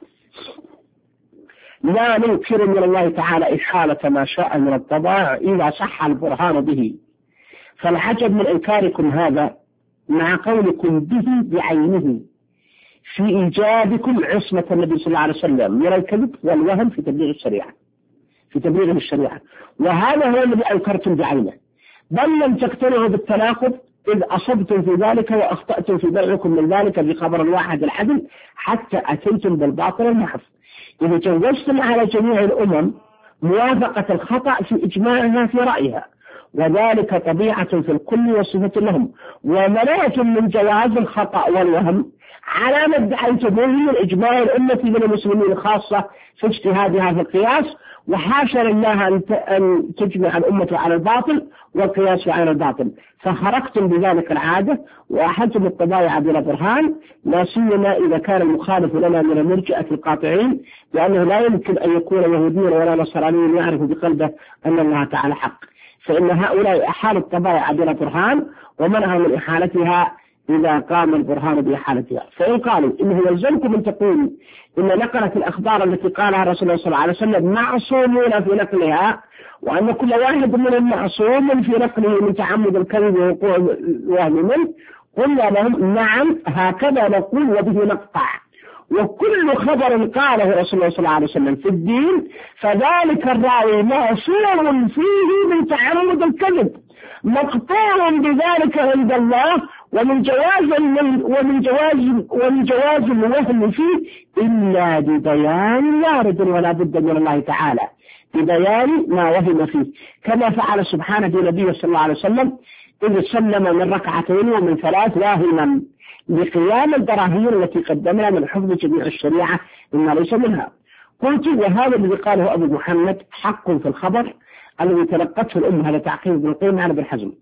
لا ننكر من الله تعالى إحالة ما شاء من الطبائع إذا صح البرهان به، فالعجب من إنكاركم هذا مع قولكم به بعينه في إيجابكم عصمة النبي صلى الله عليه وسلم من الكذب والوهم في تبليغ الشريعة في تبليغ الشريعة وهذا هو الذي أنكرتم بعينه، بل لم تقتنعوا بالتناقض إذ أصبتم في ذلك وأخطأتم في بيعكم من ذلك بخبر الواحد العدل حتى أتيتم بالباطل المحض، إذا جوزتم على جميع الأمم موافقة الخطأ في إجماعها في رأيها، وذلك طبيعة في الكل وصفة لهم، ومنعتم من جواز الخطأ والوهم على ما ادعيتموه من إجماع الأمة من المسلمين خاصة في اجتهادها في القياس، وحاشا لله أن تجمع الأمة على الباطل والقياس على الباطل، فخرقتم بذلك العادة وأحلتم الطبائع بلا برهان، لا سيما إذا كان المخالف لنا من المرجئة القاطعين لأنه لا يمكن أن يكون يهوديا ولا نصرانيا يعرف بقلبه أن الله تعالى حق، فإن هؤلاء أحالوا الطبائع بلا برهان ومنعوا من إحالتها إذا قام البرهان بإحالتها. فإن قالوا إنه يلزمكم أن تقولوا إن نقلة الأخبار التي قالها رسول الله صلى الله عليه وسلم معصومون في نقلها، وأن كل واحد منهم معصوم في نقله من تعمد الكذب ووقوع الوهم منه، قلنا لهم نعم هكذا نقول وبه نقطع، وكل خبر قاله رسول الله صلى الله عليه وسلم في الدين فذلك الراوي معصوم فيه من تعمد الكذب مقطوع بذلك عند الله، ومن جواز ومن جواز ومن جواز الوهم فيه إلا ببيان وارد ولا بد من الله تعالى ببيان ما وهم فيه، كما فعل سبحانه بنبيه صلى الله عليه وسلم إذ سلم من ركعتين ومن ثلاث واهما لقيام البراهين التي قدمنا من حفظ جميع الشريعة إما ليس منها. قلت وهذا الذي قاله أبو محمد حق في الخبر الذي تلقته الأمة، هذا تعقيب ابن القيم على ابن حزم.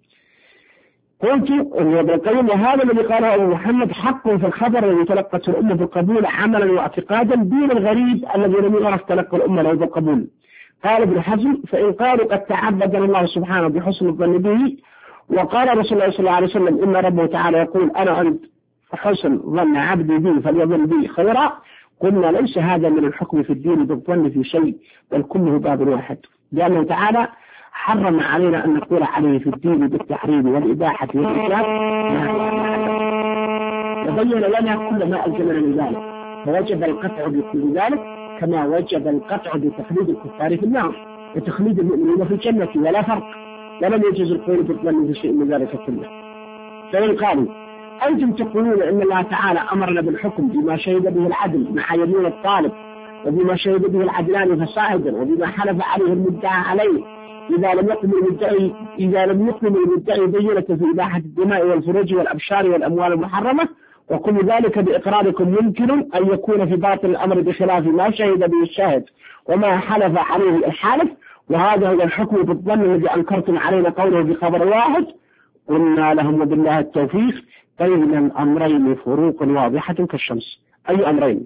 قلت أن ابن القيم وهذا الذي قاله أبو محمد حق في الخبر الذي تلقته الأمة بالقبول عملا واعتقادا دين الغريب الذي لم يعرف تلقى الأمة له بالقبول. قال ابن حزم فإن قالوا قد تعبدنا الله سبحانه بحسن الظن به، وقال رسول الله صلى الله عليه وسلم إن ربه تعالى يقول أنا عند حسن ظن عبدي بي فليظن بي خيرا، قلنا ليس هذا من الحكم في الدين بالظن في شيء بل كله باب واحد، لأنه تعالى حرم علينا أن نقول عليه في الدين بالتحريم والإباحة والإسلام وبين لنا كل ما ألزمنا من ذلك، فوجب القطع بكل ذلك كما وجب القطع بتخليد الكفار في النار وتخليد المؤمنين في الجنة ولا فرق، ولم يجوز القول بالظن في شيء من ذلك كله. فإن قالوا أنتم تقولون إن الله تعالى أمرنا بالحكم بما شهد به العدل مع يمين الطالب وبما شهد به العدلان فصاعدا وبما حلف عليه المدعى عليه إذا لم يقم المدعي إذا لم يقم المدعي بينة في إباحة الدماء والفروج والأبشار والأموال المحرمة، وكل ذلك بإقراركم يمكن أن يكون في باطن الأمر بخلاف ما شهد به الشاهد وما حلف عليه الحالف، وهذا هو الحكم بالظن الذي أنكرتم علينا قوله في خبر واحد قلنا لهم وبالله التوفيق بين الأمرين فروق واضحة كالشمس. أي أمرين؟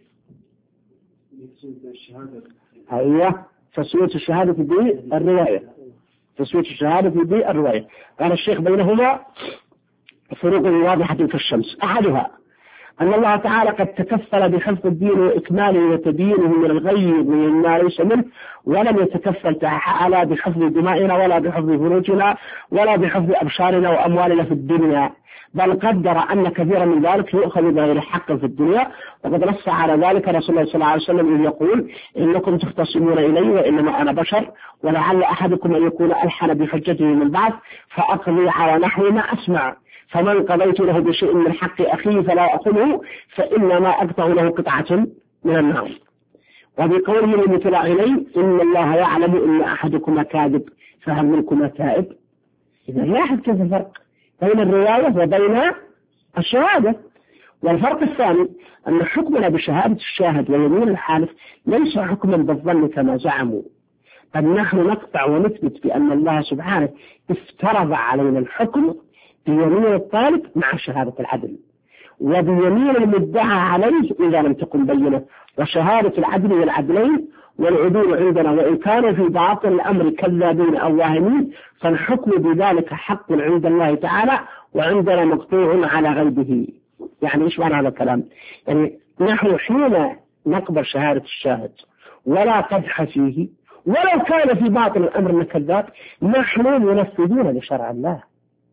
أيوة تسوية الشهادة بالرواية تسوية الشهادة بالرواية. قال الشيخ بينهما فروق واضحة كالشمس. أحدها أن الله تعالى قد تكفل بحفظ الدين وإكماله وتبيينه من الغي ومما ليس منه، ولم يتكفل تعالى بحفظ دمائنا ولا بحفظ فروجنا ولا بحفظ أبشارنا وأموالنا في الدنيا، بل قدر أن كثيرا من ذلك يؤخذ بغير حق في الدنيا، وقد نص على ذلك رسول الله صلى الله عليه وسلم إذ يقول إنكم تختصمون إلي وإنما أنا بشر ولعل أحدكم أن يكون ألحن بحجته من بعض فأقضي على نحو ما أسمع، فمن قضيت له بشيء من حق أخيه فلا أخذه فإنما أقطع له قطعة من النار. وبقوله المتلى إليه إن الله يعلم إن أحدكم كاذب فهل منكم تائب. إذا لاحظ كيف الفرق بين الرواية وبين الشهادة. والفرق الثاني أن حكمنا بشهادة الشاهد ويمين الحالف ليس حكما بالظن كما زعموا، بل نحن نقطع ونثبت بأن الله سبحانه افترض علينا الحكم بيمين الطالب مع شهادة العدل، وبيمين المدعى عليه إذا لم تكن بينة، وشهادة العدل والعدلين والعدول عندنا وإن كانوا في باطن الأمر كذابين أو واهمين فالحكم بذلك حق عند الله تعالى وعندنا مقطوع على غيبه. يعني إيش معنى هذا الكلام؟ يعني نحن حين نقبل شهادة الشاهد ولا قدح فيه ولو كان في باطن الأمر كذاب نحن منفذون لشرع الله.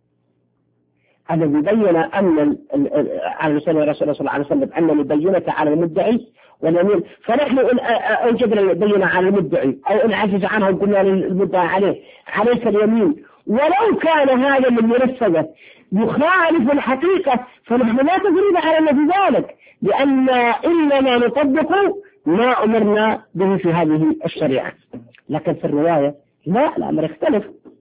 هذا يبين أن على لسان رسول الله صلى الله عليه وسلم أن البينة على المدعي واليمين، فنحن إن أوجبنا البينة على المدعي أو إن عجز عنه قلنا للمدعي عليه عليك اليمين ولو كان هذا من منفذه يخالف الحقيقة فنحن لا تدريب على في ذلك، لأن إننا نطبق ما أمرنا به في هذه الشريعة. لكن في الرواية لا، الأمر يختلف.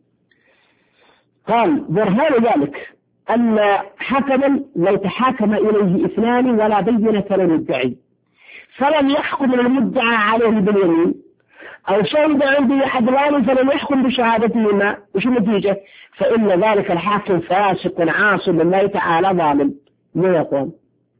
قال برهان ذلك أن حكما لو تحاكم إليه اثنان ولا بينة للمدعي فلم يحكم المدعى عليه باليمين أو شهد عنده عدلان فلم يحكم بشهادتهما، وش النتيجة؟ فإن ذلك الحاكم فاسق عاصي لله تعالى ظالم. ما يقول؟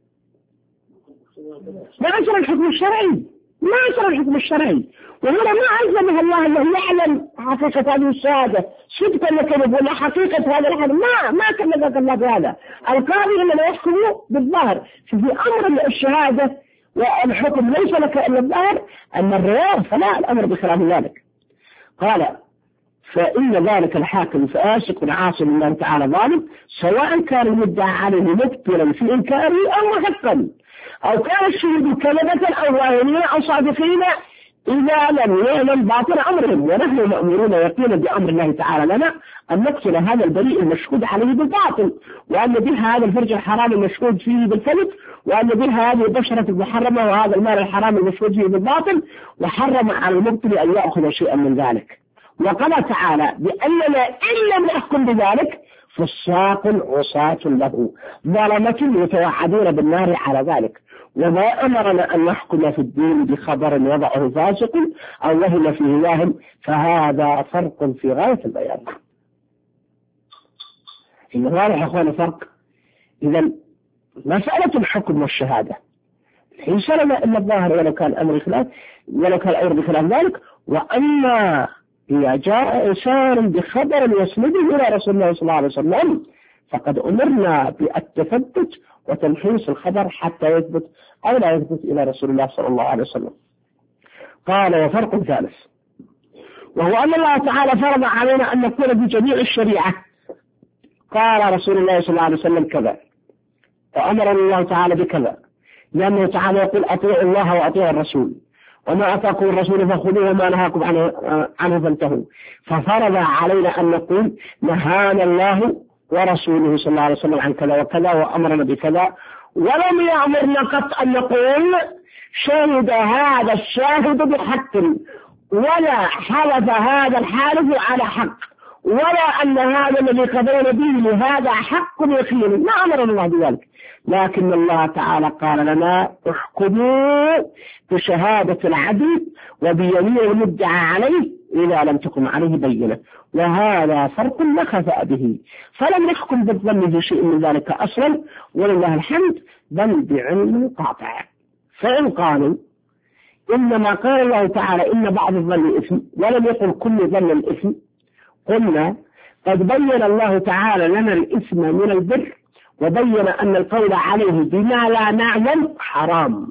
ما أجر الحكم الشرعي، ما أجر الحكم الشرعي، وهنا ما عزمها الله أنه يعلم حقيقة هذه الشهادة صدقا لكذب ولا حقيقة هذا الحدث، ما ما كلفك الله بهذا. القاضي إنما يحكم بالظاهر في أمر الشهادة والحكم ليس لك إلا الظاهر، أما الرواية فلا، الأمر بخلاف ذلك. قال فإن ذلك الحاكم فاسق عاصي لله تعالى ظالم، سواء كان المدعى عليه مبطلا في إنكاره أو محقا، أو كان الشهود كذبة أو واهمين أو صادقين إذا لم يعلم باطن أمرهم. ونحن مأمورون يقينا بأمر الله تعالى لنا أن نقتل هذا البريء المشهود عليه بالباطل، وأن به هذا الفرج الحرام المشهود فيه بالكذب، وأن به هذه البشرة المحرمة وهذا المال الحرام المشهود فيه بالباطل، وحرم على المبطل أن يأخذ شيئا من ذلك. وقال تعالى بأننا إن لم نحكم بذلك فالساق عصاة له ظلمة يتوعدون بالنار على ذلك. وما أمرنا أن نحكم في الدين بخبر وضعه فاسق أو وهم فيه واهم، فهذا فرق في غاية البيان. إن واضح أخوانا فرق. إذا مسألة الحكم والشهادة ليس لنا إلا الظاهر ولو كان أمر خلاف ولو كان الأمر بخلاف ذلك. وأما إذا جاء إنسان بخبر يسنده إلى رسول الله صلى الله عليه وسلم فقد أمرنا بالتثبت وتمحيص الخبر حتى يثبت أو لا يثبت إلى رسول الله صلى الله عليه وسلم. قال وفرق ثالث وهو أن الله تعالى فرض علينا أن نكون بجميع الشريعة قال رسول الله صلى الله عليه وسلم كذا، وأمرنا الله تعالى بكذا، لأنه تعالى يقول أطيعوا الله وأطيعوا الرسول، وما أتاكم الرسول فخذوه وما نهاكم عنه, عنه فانتهوا. ففرض علينا أن نقول نهانا الله ورسوله صلى الله عليه وسلم عن كذا وكذا وأمرنا بكذا، ولم يأمرنا قط أن نقول شهد هذا الشاهد بحق ولا حلف هذا الحالف على حق ولا أن هذا الذي قضينا به لهذا حق يقين، ما أمر الله بذلك، لكن الله تعالى قال لنا احكموا بشهادة العدل وبيمين المدعى عليه إذا لم تكن عليه بينة، وهذا فرق لا خفاء به، فلم يحكم بالظن في شيء من ذلك أصلا ولله الحمد، بل بعلم قاطع. فإن قالوا إنما قال الله تعالى إن بعض الظن إثم ولم يقل كل ظن إثم، قلنا قد بين الله تعالى لنا الإثم من البر وبين أن القول عليه بما لا نعلم حرام،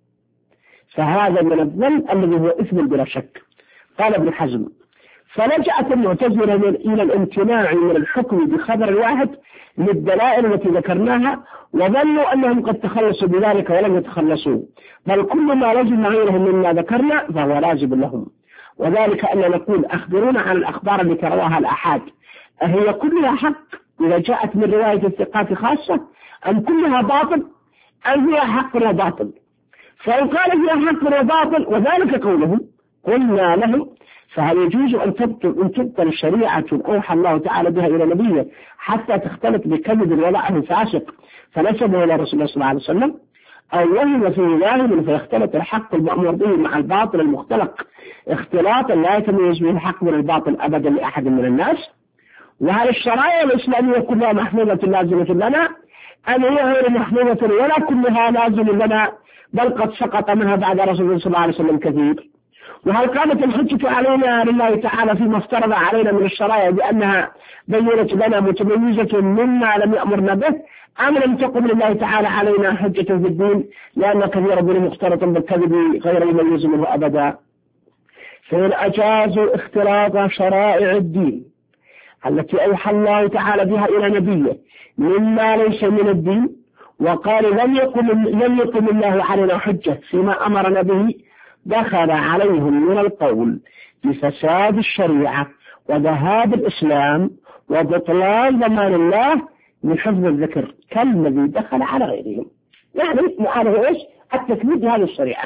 فهذا من الظن الذي هو إثم بلا شك. قال ابن حزم فلجأت المعتزلة إلى الامتناع من الحكم بخبر الواحد للدلائل التي ذكرناها، وظنوا أنهم قد تخلصوا بذلك ولم يتخلصوا، بل كل ما لزم غيرهم مما ذكرنا فهو لازم لهم، وذلك أن نقول أخبرونا عن الأخبار التي رواها الآحاد أهي كلها حق إذا جاءت من رواية الثقات خاصة أم كلها باطل أم هي حق وباطل؟ فإن قال هي حق وباطل وذلك قولهم قلنا لهم فهل يجوز أن تبطل أن تبطل شريعة أوحى الله تعالى بها إلى نبيه حتى تختلط بكذب وضعه فاسق فنسبه إلى رسول الله صلى الله عليه وسلم، أو وهم في ظاهر فيختلط الحق المأمور به مع الباطل المختلق اختلاطا لا يتميز به الحق من الباطل أبدا لأحد من الناس؟ وهل الشرائع الإسلامية كلها محفوظة لازمة لنا أم هي غير محفوظة ولا كلها لازم لنا بل قد سقط منها بعد رسول الله صلى الله عليه وسلم كثير؟ وهل قامت الحجة علينا لله تعالى فيما افترض علينا من الشرائع بأنها بينت لنا متميزة مما لم يأمرنا به، أم لم تقم لله تعالى علينا حجة في الدين لأن كثيرا منهم مختلط بالكذب غير يميز منه أبدا؟ فإن أجازوا اختلاط شرائع الدين التي أوحى الله تعالى بها إلى نبيه مما ليس من الدين وقال لم يقم لم يقم الله علينا حجة فيما أمرنا به، دخل عليهم من القول بفساد الشريعة وذهاب الإسلام وبطلان ضمان الله من حفظ الذكر كالذي دخل على غيرهم، يعني معناه إيش؟ التكذيب بهذه الشريعة.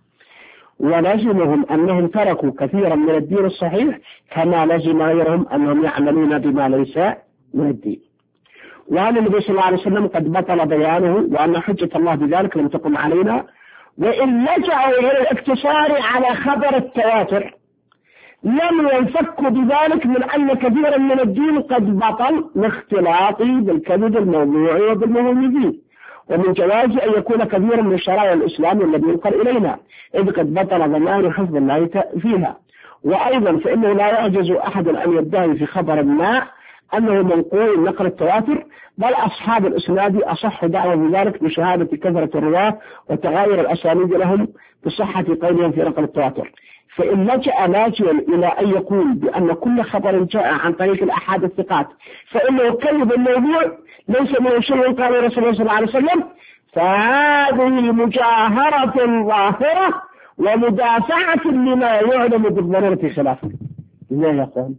ولزمهم أنهم تركوا كثيرا من الدين الصحيح كما لزم غيرهم أنهم يعملون بما ليس من الدين، وأن النبي صلى الله عليه وسلم قد بطل بيانه وأن حجة الله بذلك لم تقم علينا، وإن لجأوا إلى الاقتصار على خبر التواتر لم ينفكوا بذلك من أن كثيرا من الدين قد بطل لاختلاط بالكذب الموضوعي وبالمميزين، ومن جواز أن يكون كثيرا من شرائع الإسلام الذي ينقل إلينا إذ قد بطل ضمان حفظ الله فيها. وأيضا فإنه لا يعجز أحد أن يدعي في خبر ما أنه منقول نقل التواتر، بل أصحاب الإسناد أصح دعوة بذلك بشهادة كثرة الرواة وتغاير الأسانيد لهم بصحة قولهم في نقل التواتر. فإن لجأ لاجئا إلى أن يقول بأن كل خبر جاء عن طريق الأحاد الثقات فإنه كذب الموضوع ليس من شيء قال رسول الله صلى الله عليه وسلم، فهذه مجاهرة ظاهرة ومدافعة لما يعلم بالضرورة خلافه. لذا يقول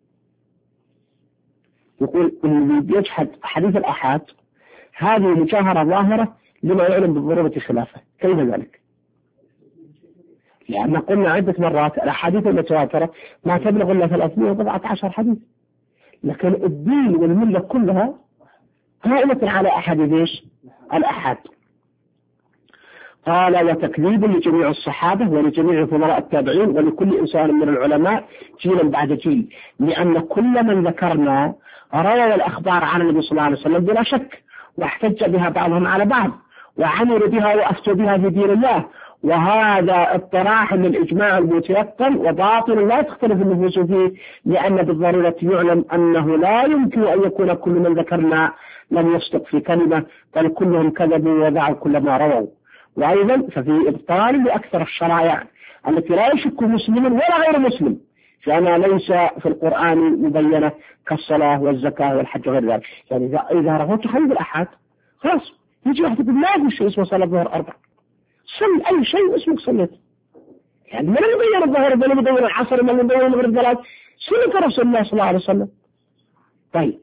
يقول اللي يجحد حديث الأحاد هذه مجاهرة ظاهرة لما يعلم بالضرورة خلافه. كيف ذلك؟ لأن قلنا عدة مرات الأحاديث المتواترة ما تبلغ إلا ثلاثمائة وبضعة عشر حديث، لكن الدين والملة كلها قائمة على أحاديث إيش؟ الأحاد. قال وتكذيب لجميع الصحابة ولجميع فضلاء التابعين ولكل إنسان من العلماء جيلا بعد جيل، لأن كل من ذكرنا روى الأخبار عن النبي صلى الله عليه وسلم بلا شك، واحتج بها بعضهم على بعض وعملوا بها وأفتوا بها في دين الله، وهذا اطراح للإجماع المتيقن وباطل لا تختلف النفوس فيه، لأن بالضرورة يعلم أنه لا يمكن أن يكون كل من ذكرنا لم يصدق في كلمة، بل كلهم كذبوا وضعوا كل ما رووا. وأيضا ففي إبطال لأكثر الشرائع التي لا يشك مسلم ولا غير مسلم فأنا ليس في القرآن مبينة كالصلاة والزكاة والحج وغير ذلك. يعني إذا إذا رغبت حديث الأحاد خلاص يجي واحد يقول ما في شيء اسمه صلاة الظهر أربع، صل أي شيء اسمك صليت. يعني من اللي بين الظهر من اللي بين العصر من اللي بين المغرب ثلاث سنة رسول الله صلى الله عليه وسلم. طيب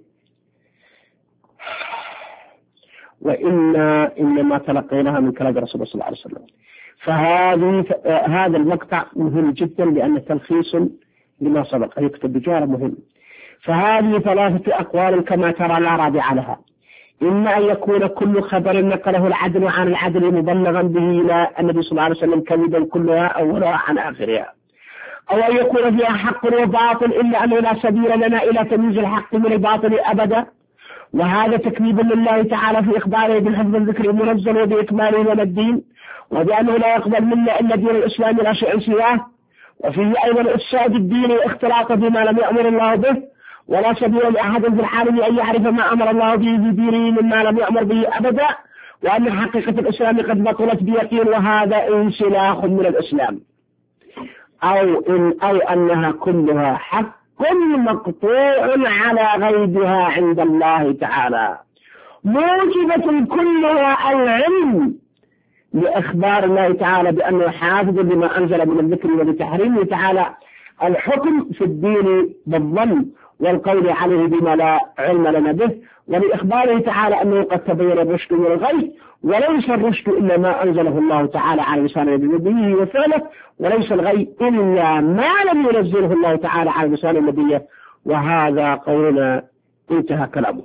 وإنا إنما تلقيناها من كلام رسول الله صلى الله عليه وسلم، فهذه هذا المقطع مهم جدا لأنه تلخيص لما سبق، يكتب بجوار مهم. فهذه ثلاثة أقوال كما ترى لا رابع لها. إما أن يكون كل خبر نقله العدل عن العدل مبلغا به إلى النبي صلى الله عليه وسلم كذبا كلها أولها عن آخرها، أو أن يكون فيها حق وباطل إلا أنه لا سبيل لنا إلى تمييز الحق من الباطل أبدا، وهذا تكذيب لله تعالى في إخباره بالحفظ الذكر المنزل وبإكماله من الدين، وبأنه لا يقبل منا إلا دين الإسلام لا شيء سواه، وفيه أيضا إفساد الدين واختلاطه بما لم يأمر الله به، ولا سبيل لأحد في العالم أن يعرف ما أمر الله به في دينه مما لم يأمر به أبدا، وأن حقيقة الإسلام قد بطلت بيقين، وهذا انسلاخ من الإسلام، أو إن أو أنها كلها حق مقطوع على غيبها عند الله تعالى، موجبة كلها العلم لإخبار الله تعالى بأنه حافظ لما أنزل من الذكر ولتحريمه تعالى الحكم في الدين بالظن والقول عليه بما لا علم لنا به، ولإخباره تعالى أنه قد تبين الرشد من الغي، وليس الرشد إلا ما أنزله الله تعالى على لسان نبيه وفعله، وليس الغي إلا ما لم ينزله الله تعالى على لسان نبيه، وهذا قولنا انتهى كلامه.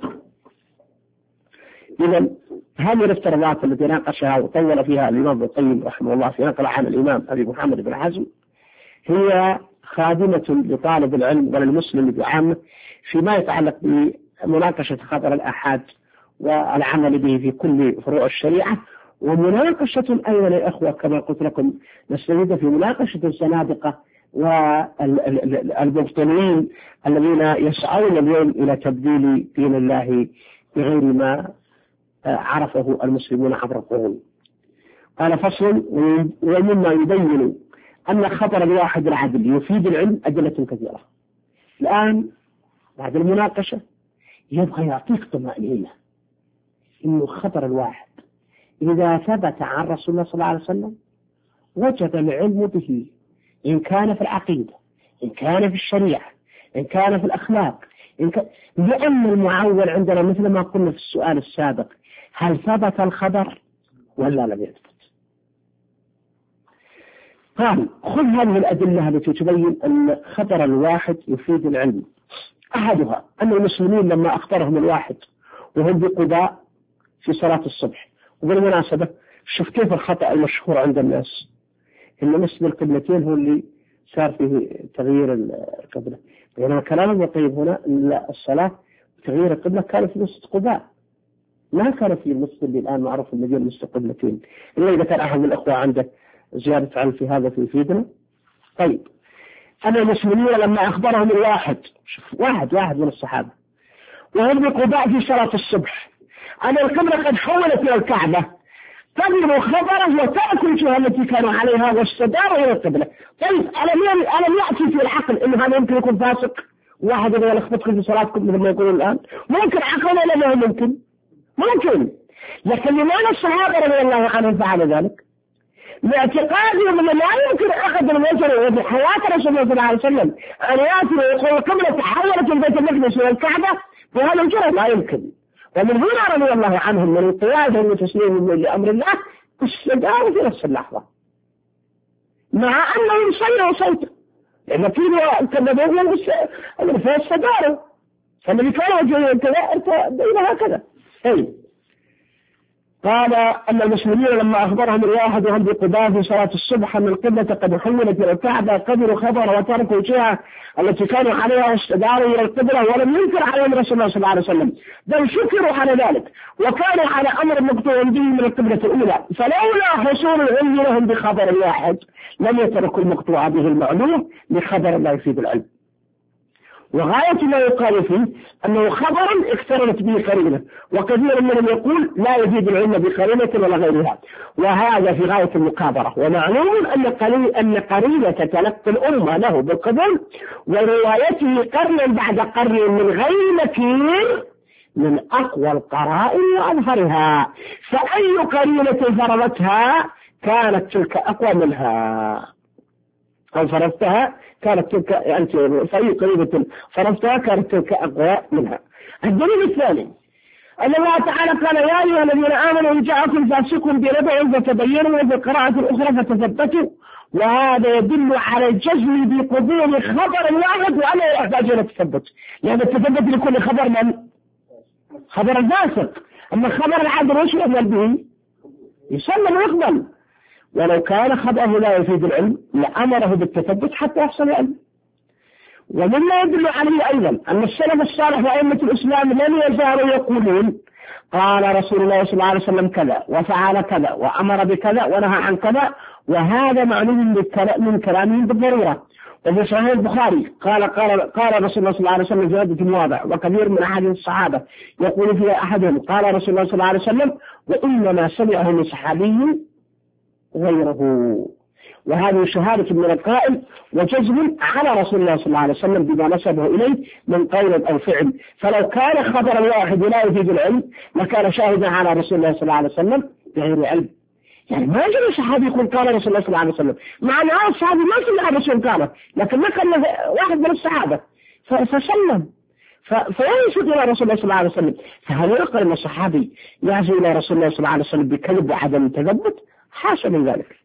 إذن هذه الافتراضات التي ناقشها وطول فيها الإمام ابن القيم رحمه الله في نقل عن الإمام أبي محمد بن حزم هي خادمة لطالب العلم وللمسلم بعامة فيما يتعلق بمناقشة خطر الآحاد والعمل به في كل فروع الشريعة، ومناقشة أيضا يا إخوة كما قلت لكم نستفيد في مناقشة الزنادقة والمبطلين الذين يسعون اليوم إلى تبديل دين الله بغير ما عرفه المسلمون عبر القرون. قال فصل: ومما يبين أن خطر الواحد العدل يفيد العلم أدلة كثيرة. الآن بعد المناقشة يبغى يعطيك طمأنينة إنه خطر الواحد إذا ثبت عن رسول الله صلى الله عليه وسلم وجب العلم به، إن كان في العقيدة، إن كان في الشريعة، إن كان في الأخلاق، إن كان... لأن المعول عندنا مثل ما قلنا في السؤال السابق، هل ثبت الخبر ولا لم يثبت؟ قال: خذ هذه الأدلة التي تبين أن خطر الواحد يفيد العلم. أحدها أن المسلمين لما أخبرهم الواحد وهم بقباء في صلاة الصبح، وبالمناسبة شوف كيف الخطأ المشهور عند الناس إن مسجد القبلتين هو اللي صار فيه تغيير القبلة، بينما كلام ابن القيم هنا أن الصلاة تغيير القبلة كان في مسجد قباء، ما كان في المسجد اللي الآن معروف المدينة مسجد قبلتين، إلا إذا كان أحد من الأخوة عنده زيادة علم في هذا في يفيدنا. طيب، أنا المسلمين لما أخبرهم الواحد شوف واحد واحد من الصحابة وهم بقباء في صلاة الصبح أن القبلة قد حولت إلى الكعبة، قبلوا خبره وتركوا الجهة التي كانوا عليها واستداروا إلى القبلة. طيب، ألم ألم يأتي في العقل إنه هذا يمكن يكون فاسق؟ واحد يقول يلخبطكم في صلاتكم مثل ما يقولون الآن، ممكن عقلا ولا ما ممكن؟ ممكن. لكن لماذا الصحابة رضي الله عنهم فعل ذلك؟ لاعتقادهم أنه لا يمكن أحد من يجري بحياة رسول الله صلى الله عليه وسلم أن يأتي ويقول القبلة تحولت من بيت المقدس إلى الكعبة بهذا الجرة، لا يمكن. ومن هنا رضي الله عنهم من انقيادهم وتسليمهم لأمر الله استداروا في نفس اللحظة، مع أنهم سمعوا صوته، لأن كانوا كذبوا فاستداروا، فالذي كانوا يجري بين هكذا. طيب، قال أن المسلمين لما أخبرهم الواحد وهم بقباء في صلاة الصبح أن القبلة قد حولت إلى الكعبة قبلوا خبر وتركوا الجهة التي كانوا عليها واستداروا إلى القبلة، ولم ينكر عليهم رسول الله صلى الله عليه وسلم، بل شكروا على ذلك وكانوا على أمر مقطوع به من القبلة الأولى، فلولا حصول العلم لهم بخبر الواحد لم يتركوا المقطوع به المعلوم لخبر الله يفيد العلم. وغاية ما يقال فيه أنه خبرا اقترنت به قرينة، وكثير منهم يقول لا يفيد العلم بقرينة ولا غيرها، وهذا في غاية المكابرة. ومعلوم أن أن قرينة تلقي الأمة له بالقبول وروايته قرنا بعد قرن من غير نكير من أقوى القرائن وأظهرها، فأي قرينة فرضتها كانت تلك أقوى منها، أو فرضتها كانت تلك أنت فأي قريبة فرضتها كانت تلك أقوى منها. الدليل الثاني أن الله تعالى قال يا أيها الذين آمنوا إن جاءكم فاسق بنبأ فتبينوا، وفي القراءة الأخرى فتثبتوا، وهذا يدل على الجزم بقبول خبر واحد وألا يحتاج إلى التثبت، لأن التثبت لكل خبر من؟ خبر الفاسق. أما خبر العادل وش يقبل به؟ يسلم ويقبل. ولو كان خبره لا يفيد العلم لأمره بالتثبت حتى يحصل العلم. ومما يدل عليه أيضا أن السلف الصالح وأئمة الإسلام لم يزالوا يقولون قال رسول الله صلى الله عليه وسلم كذا وفعل كذا وأمر بكذا ونهى عن كذا، وهذا معلوم من كلامهم بالضرورة. وفي صحيح البخاري قال قال قال رسول الله صلى الله عليه وسلم في عدة مواضع، وكثير من أحاديث الصحابة يقول فيها أحدهم قال رسول الله صلى الله عليه وسلم، وإنما سمعه من صحابي غيره. وهذه شهادة من القائل وجزم على رسول الله صلى الله عليه وسلم بما نسبه إليه من قول أو فعل. فلو كان خبر الواحد لا يفيد العلم لكان شاهدا على رسول الله صلى الله عليه وسلم بغير علم. يعني ما يجب الصحابي يقول قال رسول الله صلى الله عليه وسلم، مع أن هذا الصحابي ما سمع الرسول قاله، لكن ما كان واحد من الصحابة فسلم فينسب إلى رسول الله صلى الله عليه وسلم. فهل يقال أن الصحابي يعزو إلى رسول الله صلى الله عليه وسلم بكذب وعدم التثبت؟ حاشا من ذلك.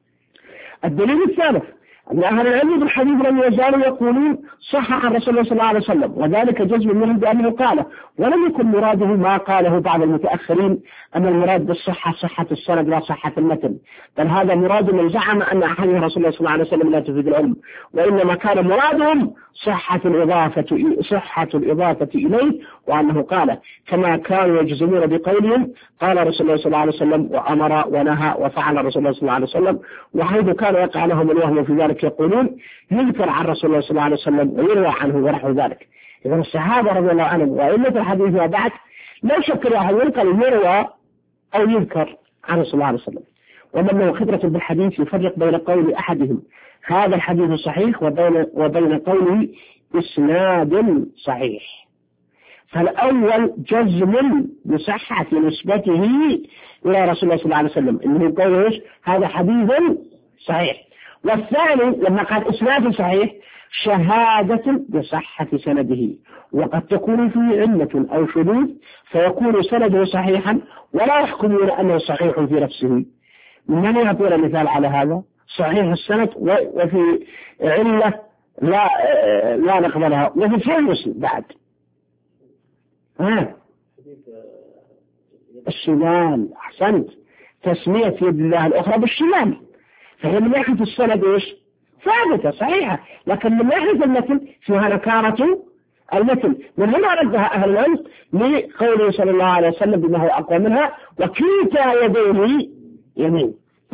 الدليل الثالث أن أهل العلم بالحديث لم يزالوا يقولون صح عن رسول الله صلى الله عليه وسلم، وذلك جزم منهم بأنه قاله، ولم يكن مراده ما قاله بعض المتأخرين أن المراد بالصحة صحة السند لا صحة المتن، بل هذا مراد من زعم أن أحاديث رسول الله صلى الله عليه وسلم لا تفيد العلم، وإنما كان مرادهم صحة الإضافة صحة الإضافة إليه، وأنه قال كما كانوا يجزمون بقولهم قال رسول الله صلى الله عليه وسلم وأمر ونهى وفعل رسول الله صلى الله عليه وسلم، وحيث كان يقع لهم الوهم في ذلك يقولون يذكر عن رسول الله صلى الله عليه وسلم ويروى عنه ونحو ذلك. إذا الصحابة رضي الله عنهم وأئمة الحديث وبعد لا شك أن ينقل يروى أو يذكر عن رسول الله عليه وسلم. ومن له خبرة بالحديث يفرق بين قول أحدهم هذا الحديث صحيح وبين وبين قوله إسناد صحيح. فالأول جزم بصحة نسبته إلى رسول الله صلى الله عليه وسلم إنه قوله هذا حديث صحيح، والثاني لما قال إسناد صحيح شهادة بصحة سنده، وقد تكون فيه علة أو شذوذ فيكون سنده صحيحا ولا يحكمون أنه صحيح في نفسه. من يعطينا مثال على هذا؟ صحيح السند وفي علة لا لا نقبلها، وفي صحيح مسلم بعد ها الشمال. أحسنت، تسمية يد الله الأخرى بالشمال، فهي من ناحية السند إيش؟ ثابتة صحيحة، لكن من ناحية المتن فيها نكارة المتن. من هنا ردها أهل العلم لقوله صلى الله عليه وسلم بما هو أقوى منها وكلتا يديه يمين.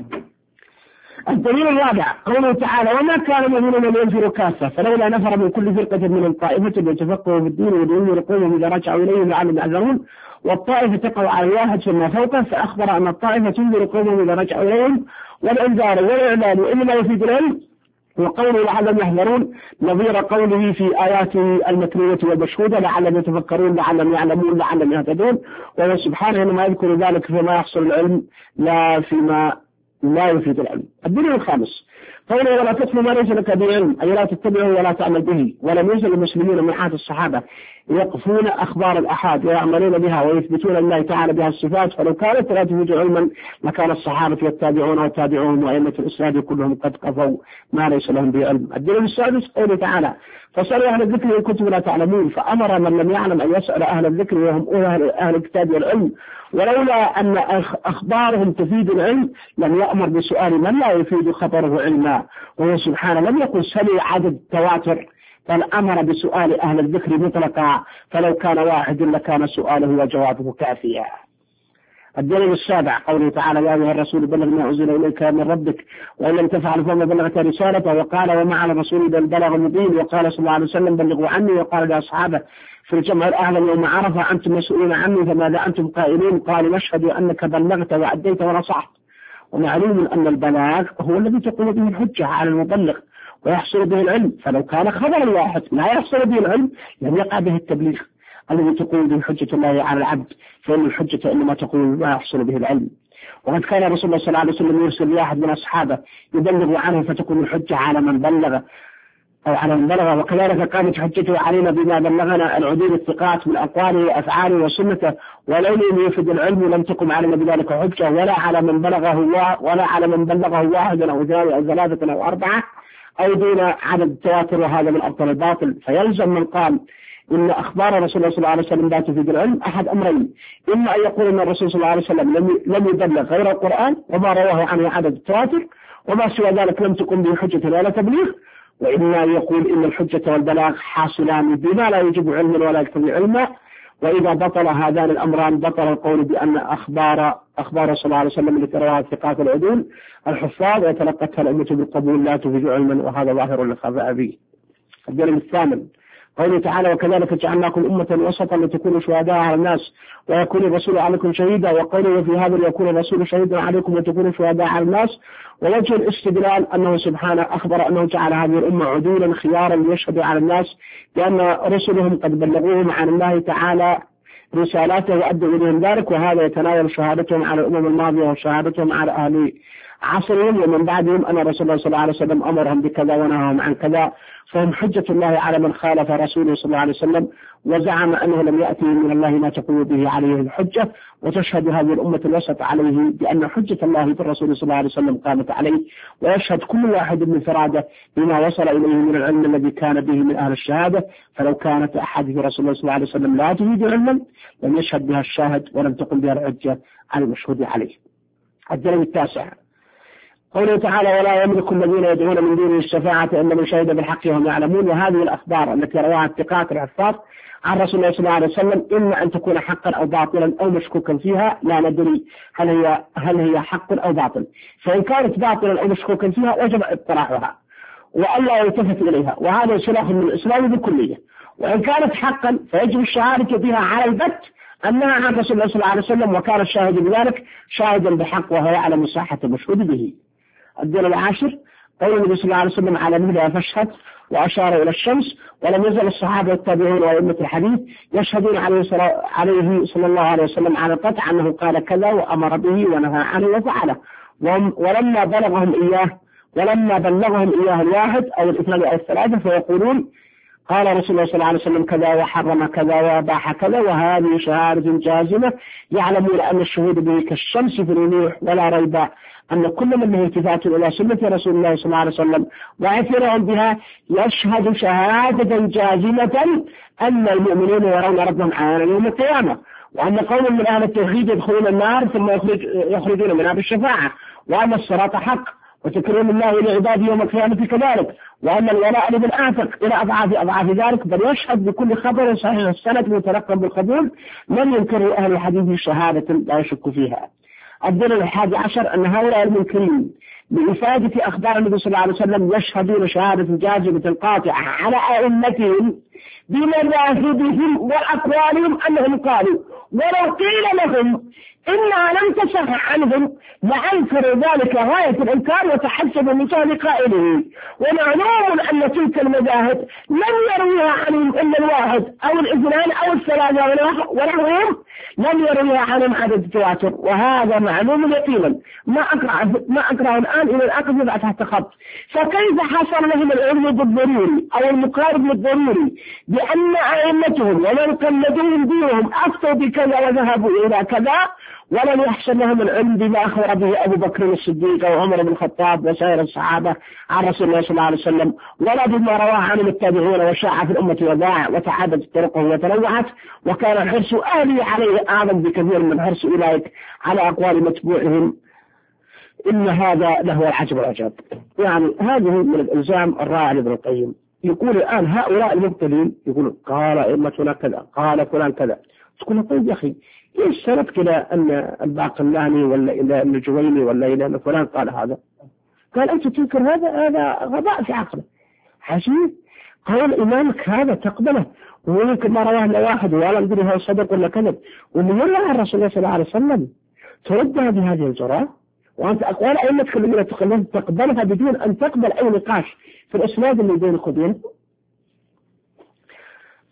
الدليل الرابع قوله تعالى وما كان المؤمنون لينفروا كافة فلولا نفر من كل فرقة من الطائفة ليتفقهوا في الدين ولينذروا قومهم إذا رجعوا إليهم لعلهم يحذرون، والطائفة تقع على الواحد ثم فوقه، فأخبر أن الطائفة تنذر قومهم إذا رجعوا إليهم، والإنذار والإعلان إنما يفيد العلم، وقوله لعلهم يحذرون نظير قوله في آيات المتلوة والمشهودة لعلهم يتفكرون لعلهم يعلمون لعلهم يهتدون. وهو سبحانه إنما يذكر ذلك فيما يحصل العلم لا فيما لا يفيد العلم. الدليل الخامس قوله ولا تتلو ما ليس لك بعلم أي لا تتبعه ولا تعمل به. ولم يزل المسلمين من عهد الصحابة يقفون أخبار الأحاد ويعملون بها ويثبتون الله تعالى بها الصفات، فلو كانت لا تفيد علما لكان الصحابة والتابعون والتابعون وأئمة الإسلام كلهم قد قفوا ما ليس لهم به علم. الدليل السادس قوله تعالى فاسألوا أهل الذكر إن كنتم لا تعلمون، فأمر من لم يعلم أن يسأل أهل الذكر وهم أهل الكتاب والعلم، ولولا أن أخبارهم تفيد العلم لم يأمر بسؤال من لا يفيد خبره علما، وهو سبحانه لم يكن سلي عدد تواتر بل أمر بسؤال أهل الذكر مطلقا، فلو كان واحد لكان سؤاله وجوابه كافيا. الدليل السابع قوله تعالى يا أيها الرسول بلغ ما أنزل إليك من ربك وإن لم تفعل فما بلغت رسالته، وقال وما على الرسول إلا البلاغ المبين، وقال صلى الله عليه وسلم بلغوا عني، وقال لأصحابه في الجمع الأعلى يوم عرفة أنتم مسؤولون عني فماذا أنتم قائلون؟ قالوا نشهد أنك بلغت وأديت ونصحت. ومعلوم أن البلاغ هو الذي تقوم به الحجة على المبلغ ويحصل به العلم، فلو كان خبر الواحد لا يحصل به العلم لم يقع به التبليغ الذي تقوم به حجة الله على العبد، فإن الحجة إنما تقوم ما يحصل به العلم. وقد كان رسول الله صلى الله عليه وسلم يرسل واحد من أصحابه يبلغ عنه فتكون الحجة على من بلغ أو على من بلغ. وكذلك قامت حجته علينا بما بلغنا العدول الثقات من أقواله وأفعاله وسنته، ولو لم يفد العلم لم تقم علينا بذلك حجة، ولا على من بلغه ولا على من بلغه واحد أو اثنين أو ثلاثة أو أربعة أو دون عدد التواتر، وهذا من أبطل الباطل. فيلزم من قال إن أخبار رسول الله صلى الله عليه وسلم لا تفيد العلم أحد أمرين: إما أن يقول أن الرسول صلى الله عليه وسلم لم يبلغ غير القرآن وما رواه عنه عدد التواتر وما سوى ذلك لم تكن به حجة ولا تبليغ، وإما أن يقول إن الحجة والبلاغ حاصلان بما لا يجب علما ولا يكتفي علما. وإذا بطل هذان الأمران بطل القول بأن أخبار أخبار صلى الله عليه وسلم التي رواها الثقات العدول الحفاظ وتلقتها الأمة بالقبول لا تفيد علما، وهذا ظاهر لخفاء به. الدليل الثامن قوله تعالى: وكذلك جعلناكم أمة وسطا لتكونوا شهداء على الناس ويكون الرسول عليكم شهيدا، وقوله: وفي هذا ليكون الرسول شهيدا عليكم وتكونوا شهداء على الناس. ووجه الاستدلال أنه سبحانه أخبر أنه جعل هذه الأمة عدولا خيارا ليشهدوا على الناس بأن رسلهم قد بلغوهم عن الله تعالى رسالاته وأدوا إليهم ذلك، وهذا يتناول شهادتهم على الأمم الماضية وشهادتهم على أهل عصرهم ومن بعدهم أن رسول الله صلى الله عليه وسلم أمرهم بكذا ونهاهم عن كذا، فهم حجة الله على من خالف رسوله صلى الله عليه وسلم وزعم أنه لم يأتي من الله ما تقوم به عليه الحجة. وتشهد هذه الأمة الوسط عليه بأن حجة الله بالرسول صلى الله عليه وسلم قامت عليه، ويشهد كل واحد من فراده بما وصل إليه من العلم الذي كان به من أهل الشهادة. فلو كانت أحاديث رسول الله صلى الله عليه وسلم لا تفيد علما لم يشهد بها الشاهد ولم تقم بها الحجة على المشهود عليه. الدليل التاسع قوله تعالى: ولا يملك الذين يدعون من دونه الشفاعة إلا من شهد بالحق وهم يعلمون. وهذه الأخبار التي رواها الثقات الحفاظ عن رسول الله صلى الله عليه وسلم إما أن تكون حقا أو باطلا أو مشكوكا فيها، لا ندري هل هي هل هي حق أو باطل. فإن كانت باطلا أو مشكوكا فيها وجب اطلاعها وألا يلتفت إليها، وهذا سلاح من الإسلام بالكلية. وإن كانت حقا فيجب الشهادة بها على البت أنها عن رسول الله صلى الله عليه وسلم، وكان الشاهد بذلك شاهدا بحق وهو يعلم صحة المشهود به. الدليل العاشر قول النبي صلى الله عليه وسلم: على مثلها فاشهد، وأشار إلى الشمس. ولم يزل الصحابة والتابعون وأئمة الحديث يشهدون عليه صلى الله عليه وسلم على القطع أنه قال كذا وأمر به ونهى عنه وفعله. ولما بلغهم إياه ولما بلغهم إياه الواحد أو الاثنين أو الثلاثة فيقولون: قال رسول الله صلى الله عليه وسلم كذا وحرم كذا وأباح كذا. وهذه شهادة جازمة يعلمون أن الشهود به كالشمس في الوضوح، ولا ريب أن كل من له التفات إلى سنة رسول الله صلى الله عليه وسلم واعتراف بها يشهد شهادة جازمة أن المؤمنين يرون ربهم عيانا يوم القيامة، وأن قوم من أهل التوحيد يدخلون النار ثم يخرج يخرجون منها بالشفاعة، وأن الصراط حق وتكريم الله لعباده يوم القيامة كذلك، وأن الولاء لمن آثق إلى أضعاف أضعاف ذلك، بل يشهد بكل خبر صحيح السند متلقى بالقبول من ينكر أهل الحديث شهادة لا يشك فيها. الدليل الحادي عشر أن هؤلاء المنكرين بإفادة أخبار النبي صلى الله عليه وسلم يشهدون شهادة جازمة قاطعة على أئمتهم بمذاهبهم وأقوالهم أنهم قالوا، ولو قيل لهم إنها لم تصح عنهم لأنكروا ذلك غاية الإنكار وتحسبوا من جهل قائله. ومعلوم أن تلك المذاهب لم يرويها عنهم إلا الواحد أو الاثنان أو الثلاثة ونحوهم، لم يرويها عنهم عدد التواتر، وهذا معلوم يقينا. ما أقرأ ما أقرأ الآن إلى الأقل يبقى تحت خط. فكيف حصل لهم العلم بالضروري أو المقارب للضروري بأن أئمتهم ومن قلدوهم دينهم أفتوا بكذا وذهبوا إلى كذا، ولم يحصل لهم العلم بما أخبر به أبو بكر الصديق وعمر بن الخطاب وسائر الصحابة عن رسول الله صلى الله عليه وسلم، ولا بما رواه عنهم التابعون وشاع في الأمة وذاع وتعددت طرقه وتنوعت، وكان حرص أهله عليه أعظم بكثير من حرص أولئك على أقوال متبوعهم. إن هذا له العجب والعجاب. يعني هذه من الإلزام الرائع لابن القيم. يقول الآن هؤلاء المبتلين يقولون قال أئمتنا كذا قال فلان كذا، تقول طيب يا أخي إيش سبب كده أن الباقلاني ولا إلى أن الجويني ولا إلى أن فلان قال هذا؟ قال أنت تنكر هذا هذا غباء في عقله. حسين قول إمامك هذا تقبله، ويمكن ما رواه إلا واحد ولا ندري هو صدق ولا كذب، ومن يروى عن رسول الله صلى الله عليه وسلم تردها بهذه الجرأة، وأنت أقوال أئمتك الذين تقبلها بدون أن تقبل أي نقاش في الإسناد اللي بينك وبينه.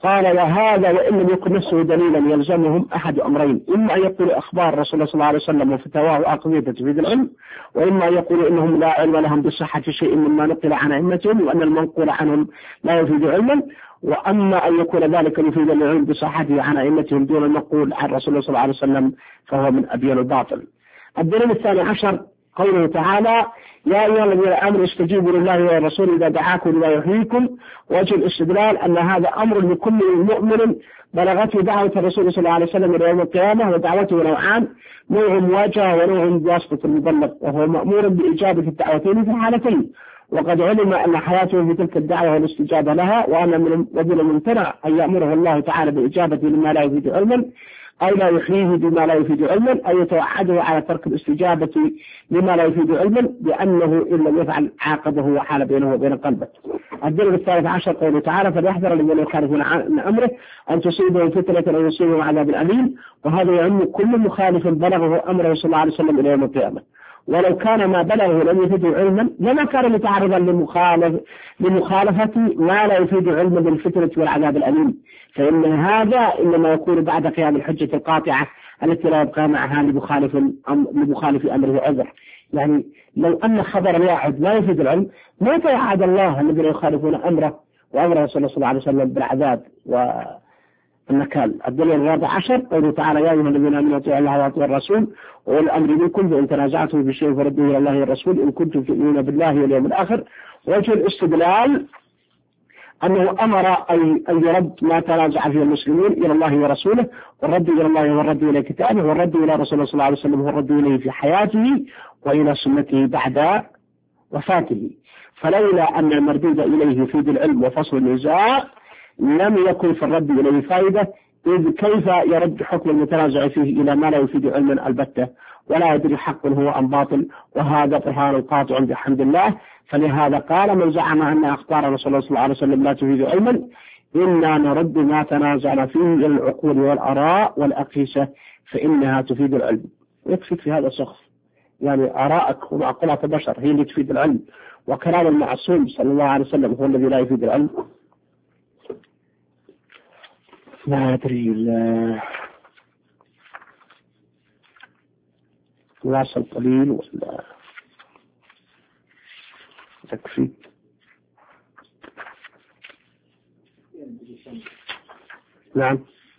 قال وهذا وإن لم يكن نفسه دليلا يلزمهم أحد أمرين، إما أن يقول أخبار رسول الله صلى الله عليه وسلم وفتواه وأقضيته تفيد العلم، وإما أن يقول إنهم لا علم لهم بصحة شيء مما نقل عن أئمتهم وأن المنقول عنهم لا يفيد علما، وأما أن يكون ذلك يفيد العلم بصحته عن أئمتهم دون المنقول عن رسول الله صلى الله عليه وسلم فهو من أبين الباطل. الدليل الثاني عشر قوله تعالى يا أيها الذين آمنوا استجيبوا لله والرسول إذا دعاكم لما يحييكم. وجه الاستدلال أن هذا أمر لكل مؤمن بلغته دعوة الرسول صلى الله عليه وسلم إلى يوم القيامة، ودعوته نوعان، نوع موجه ونوع بواسطة المبلغ، وهو مأمور بإجابة الدعوتين في الحالتين، وقد علم أن حياته في تلك الدعوة والاستجابة لها، وأن من الممتنع أن يأمره الله تعالى بإجابة لما لا يفيد علما أو لا يحييه بما لا يفيد علما، أو يتوعده على ترك الاستجابة لما لا يفيد علما، لأنه إن لم يفعل عاقبه وحال بينه وبين قلبه. الدليل الثالث عشر قوله تعالى فليحذر الذين يخالفون عن أمره أن تصيبهم فتنة أو يصيبهم عذاب أليم، وهذا يعم كل مخالف بلغه أمره صلى الله عليه وسلم إلى يوم القيامة، ولو كان ما بلغه لم يفيد علما لما كان متعرضا لمخالف لمخالفة ما لا يفيد علما بالفتنة والعذاب الأليم، فإن هذا إنما يكون بعد قيام الحجة القاطعة التي لا يبقى معها لمخالف لمخالف أمره عذر. يعني لو أن خبر واحد لا يفيد العلم ما توعد الله الذين يخالفون أمره وأمره صلى الله عليه وسلم بالعذاب والنكال. الدليل الرابع عشر قوله تعالى يا أيها الذين آمنوا اطيعوا الله واطيعوا الرسول وأولي الأمر منكم فإن تنازعتم بشيء فردوه إلى الله والرسول إن كنتم تؤمنون بالله واليوم الآخر. وجه الاستدلال أنه أمر أن يرد ما تنازع فيه المسلمين إلى الله ورسوله، والرد إلى الله والرد إلى كتابه، والرد إلى رسول الله صلى الله عليه وسلم والرد إليه في حياته وإلى سنته بعد وفاته. فلولا أن المردود إليه يفيد العلم وفصل النزاع لم يكن في الرد إليه فائدة، إذ كيف يرد حكم المتنازع فيه إلى ما لا يفيد علما البتة ولا يدري حق هو أم باطل، وهذا برهان قاطع بحمد الله. فلهذا قال من زعم أن أخبار رسول الله صلى الله عليه وسلم لا تفيد علما إنا نرد ما تنازعنا فيه إلى العقول والآراء والأقيسة فإنها تفيد العلم. يكفي في هذا سخف، يعني آراءك ومعقولات البشر هي اللي تفيد العلم، وكلام المعصوم صلى الله عليه وسلم هو الذي لا يفيد العلم. ما أدري لا واصل قليل ولا تكفي. نعم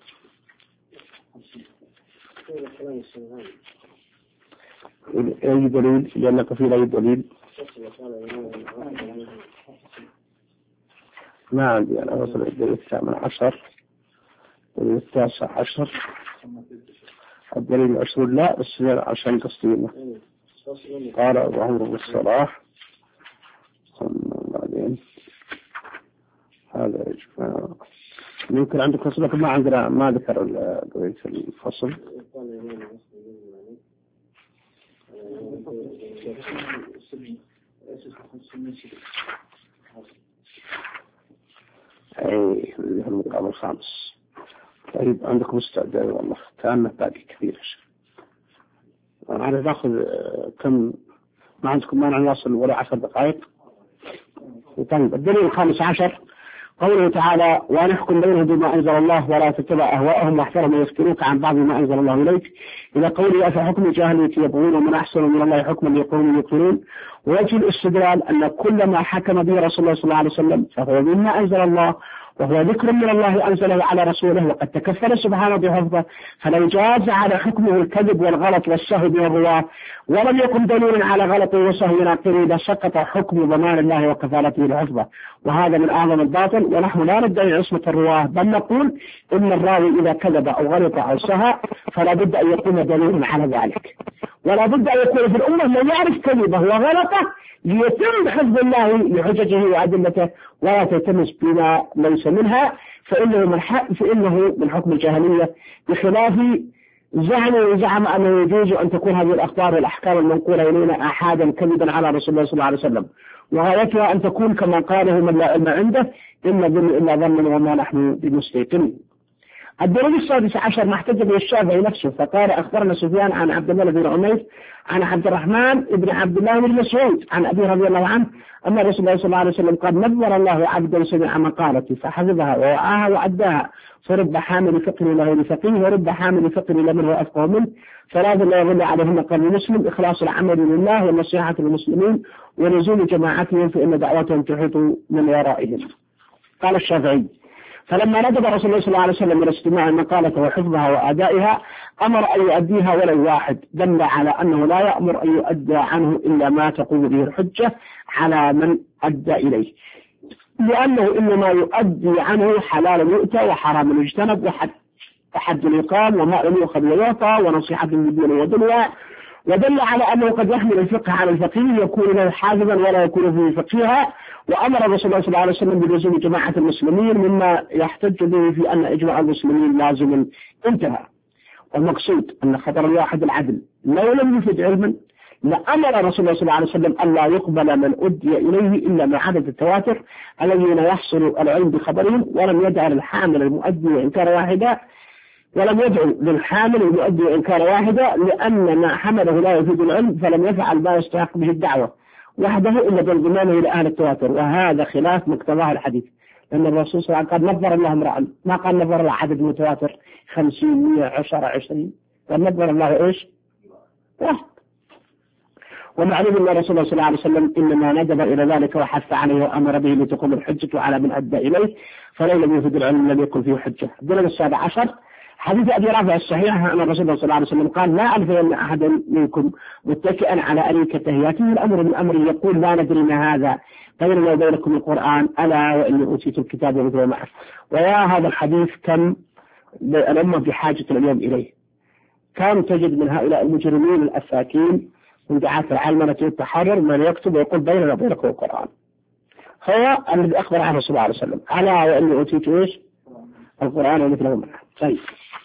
أي دليل لأنك في أي دليل ما عندي أنا. وصل الدليل الثامن عشر الدليل التاسع عشر الدليل العشرون لا بس عشان قصدينا قال أبو عمرو بن الصلاح بعدين هذا يمكن عندك فصل لكن ما عندنا ما ذكر قضية الفصل. أي المقام الخامس. طيب عندكم استعداد والله كان باقي كثير. أنا باخذ كم ما عندكم مانع نواصل ولا عشر دقائق. طيب الدليل الخامس عشر قوله تعالى وأن يحكم بينهم بما أنزل الله ولا تتبع أهواءهم واحذرهم يفتنوك عن بعض ما أنزل الله إليك إلى قوله أفحكم الجاهلية يبغون ومن أحسن من الله حكما لقوم يوقنون. ووجه الاستدلال أن كل ما حكم به رسول الله صلى الله عليه وسلم فهو مما أنزل الله وهو ذكر من الله أنزله على رسوله وقد تكفل سبحانه بحفظه، فلو جاز على حكمه الكذب والغلط والسهو من الرواة ولم يكن دليلا على غلط وسهو ناقل لسقط حكم ضمان الله وكفالته لحفظه، وهذا من أعظم الباطل. ونحن لا ندعي عصمة الرواة بل نقول إن الراوي إذا كذب أو غلط أو سهى فلا بد أن يكون دليلا على ذلك، ولا بد أن يكون في الأمة من يعرف كذبه وغلطه ليتم حفظ الله لحججه وأدلته ولا تلتمس بما ليس منها، فإنه من, فإنه من حكم الجاهلية، بخلاف زعم زعم أنه يجوز أن تكون هذه الأخبار والأحكام المنقولة إلينا آحادا كذبا على رسول الله صلى الله عليه وسلم، وغايتها أن تكون كما قاله من لا علم عنده إن ظن إلا ظن وما نحن بمستيقنين. الدليل السادس عشر ما احتج به الشافعي نفسه فقال أخبرنا سفيان عن عبد الله بن عمير عن عبد الرحمن بن عبد الله بن مسعود عن أبي رضي الله عنه أن رسول الله صلى الله عليه وسلم قال نذر الله عبدا سمع مقالتي فحفظها ووعاها وأداها فرب حامل فقه له لفقيه ورب حامل فقه لمن هو أفقه منه ثلاث لا يغل عليهن قال مسلم إخلاص العمل لله والنصيحة للمسلمين ولزوم جماعتهم فإن دعوتهم تحيط من ورائهم. قال الشافعي فلما ندب رسول الله صلى الله عليه وسلم من استماع المقالة وحفظها وأدائها أمر أن يؤديها ولو واحد دل على أنه لا يأمر أن يؤدى عنه إلا ما تقوم به الحجة على من أدى إليه لأنه إنما يؤدي عنه حلال يؤتى وحرام يجتنب وحد, وحد يقام وما لم يؤخذ يعطى ونصيحة للدين ودنيا ودل على أنه قد يحمل الفقه على الفقيه يكون له حافظا ولا يكون فيه فقيها. وأمر رسول الله صلى الله عليه وسلم بلزوم جماعة المسلمين مما يحتج به في أن إجماع المسلمين لازم انتهى. والمقصود أن خبر الواحد العدل لو لم يفد علما لأمر رسول الله صلى الله عليه وسلم أن لا يقبل من أدي إليه إلا من عدد التواتر الذين يحصل العلم بخبرهم ولم يدع للحامل المؤدي وإن كان واحدا ولم يدعو للحامل المؤدي وإن كان واحدا لأن ما حمله لا يفيد العلم فلم يفعل ما يستحق به الدعوة وحده إلا بالضمان إلى أهل التواتر وهذا خلاف مقتضاه الحديث لأن الرسول صلى الله عليه وسلم قال نظر الله امرأ ما قال نظر الله عدد متواتر خمسين مئة عشرة عشرين قال نظر الله إيش واحد. ومعلوم أن رسول الله صلى الله عليه وسلم إنما ندب إلى ذلك وحث عليه وأمر به لتقوم الحجة على من أدى إليه فلو لم يفد العلم لم يكن فيه حجة. الدليل السابع عشر حديث أبي رافع الصحيح أن الرسول صلى الله عليه وسلم قال لا ألف أن أحدا منكم متكئا على أريكته يأتيه الأمر من أمر يقول لا ندري ما هذا بيننا وبينكم القرآن ألا وإني أوتيت الكتاب ومثله معه. ويا هذا الحديث كم الأمة بحاجة اليوم إليه. كم تجد من هؤلاء المجرمين الأفاكين من دعاة العلمنة والتحرر من يكتب ويقول بيننا وبينكم القرآن هو الذي أخبر عنه صلى الله عليه وسلم ألا وإني أوتيت إيش القرآن ومثله معه. طيب